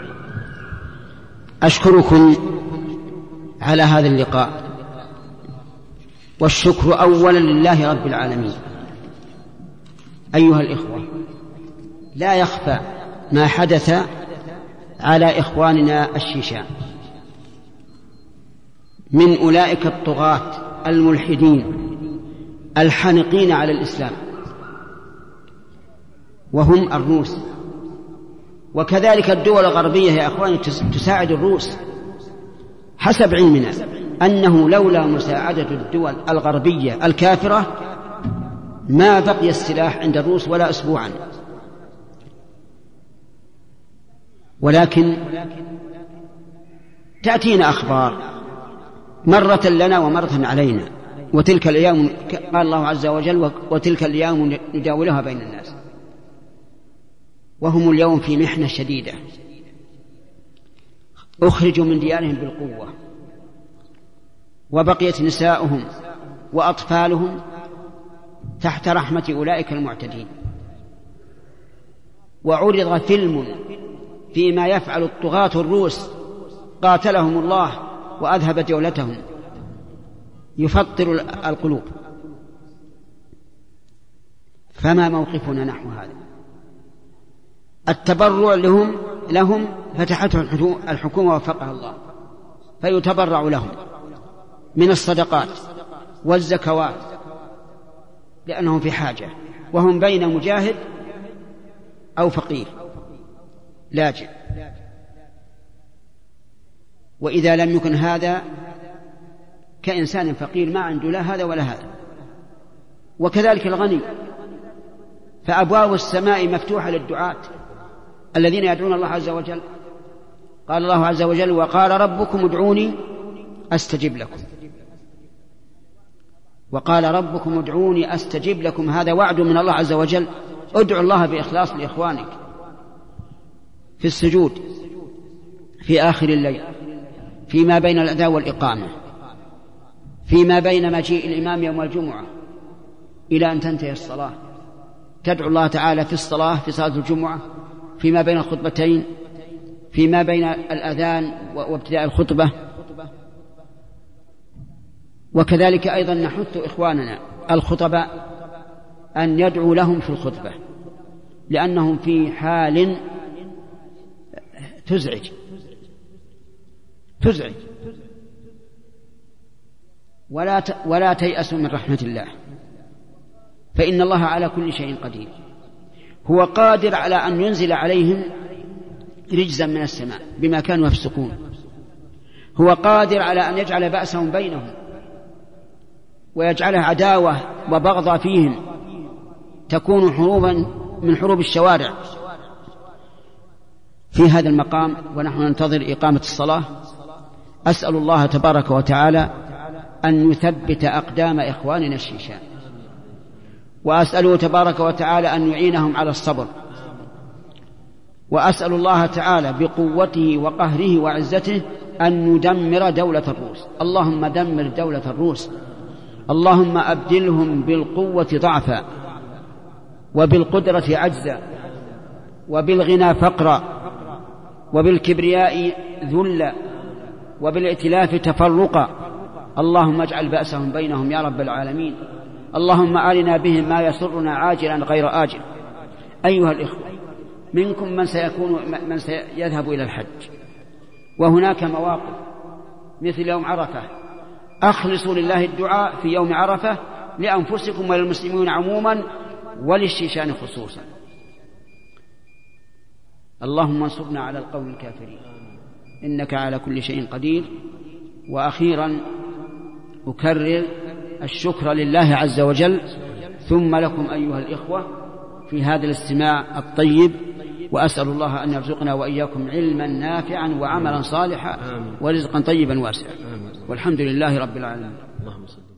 أشكركم على هذا اللقاء، والشكر أولا لله رب العالمين. أيها الإخوة، لا يخفى ما حدث على إخواننا الشيشان من أولئك الطغاة الملحدين الحانقين على الإسلام، وهم الروس، وكذلك الدول الغربية يا أخواني تساعد الروس. حسب علمنا أنه لولا مساعدة الدول الغربية الكافرة ما بقي السلاح عند الروس ولا أسبوعا. ولكن تأتينا أخبار مرة لنا ومرة علينا، وتلك الأيام قال الله عز وجل وتلك الأيام نداولها بين الناس، وهم اليوم في محنة شديدة، أخرجوا من ديارهم بالقوة، وبقيت نساؤهم وأطفالهم تحت رحمة أولئك المعتدين. وعرض فيلم فيما يفعل الطغاة الروس قاتلهم الله وأذهب دولتهم يفطر القلوب. فما موقفنا نحو هذا؟ التبرع لهم لهم فتحته الحكومة وفقها الله، فيتبرع لهم من الصدقات والزكوات لأنهم في حاجة، وهم بين مجاهد أو فقير لاجئ. وإذا لم يكن هذا كإنسان فقير ما عنده لا هذا ولا هذا. وكذلك الغني، فأبواب السماء مفتوحة للدعاة الذين يدعون الله عز وجل. قال الله عز وجل وقال ربكم ادعوني أستجب لكم، وقال ربكم ادعوني أستجب لكم، هذا وعد من الله عز وجل. ادعوا الله بإخلاص لإخوانك في السجود في آخر الليل، فيما بين الأذان والإقامة، فيما بين مجيء الإمام يوم الجمعة إلى أن تنتهي الصلاة، تدعو الله تعالى في الصلاة في صلاة الجمعة، فيما بين الخطبتين، فيما بين الأذان وابتداء الخطبة. وكذلك أيضا نحث إخواننا الخطباء أن يدعوا لهم في الخطبة، لأنهم في حال تزعج تزعج ولا ولا تيأسوا من رحمة الله، فإن الله على كل شيء قدير. هو قادر على أن ينزل عليهم رجزا من السماء بما كانوا يفسقون، هو قادر على أن يجعل بأسهم بينهم ويجعلها عداوة وبغضة فيهم تكون حروبا من حروب الشوارع. في هذا المقام ونحن ننتظر إقامة الصلاة أسأل الله تبارك وتعالى أن يثبت أقدام إخواننا الشيشان، وأسأله تبارك وتعالى أن يعينهم على الصبر، وأسأل الله تعالى بقوته وقهره وعزته أن ندمر دولة الروس. اللهم دمر دولة الروس، اللهم أبدلهم بالقوة ضعفا، وبالقدرة عجزا، وبالغنى فقرا، وبالكبرياء ذلا، وبالائتلاف تفرقا. اللهم اجعل بأسهم بينهم يا رب العالمين. اللهم أرنا بهم ما يسرنا عاجلا غير آجل. أيها الإخوة، منكم من سيكون من سيذهب إلى الحج، وهناك مواقف مثل يوم عرفة. أخلصوا لله الدعاء في يوم عرفة لأنفسكم وللمسلمين عموما وللشيشان خصوصا. اللهم انصرنا على القوم الكافرين إنك على كل شيء قدير. وأخيرا أكرر الشكر لله عز وجل ثم لكم أيها الإخوة في هذا الاستماع الطيب، وأسأل الله أن يرزقنا وإياكم علما نافعا وعملا صالحا ورزقا طيبا واسعا، والحمد لله رب العالمين.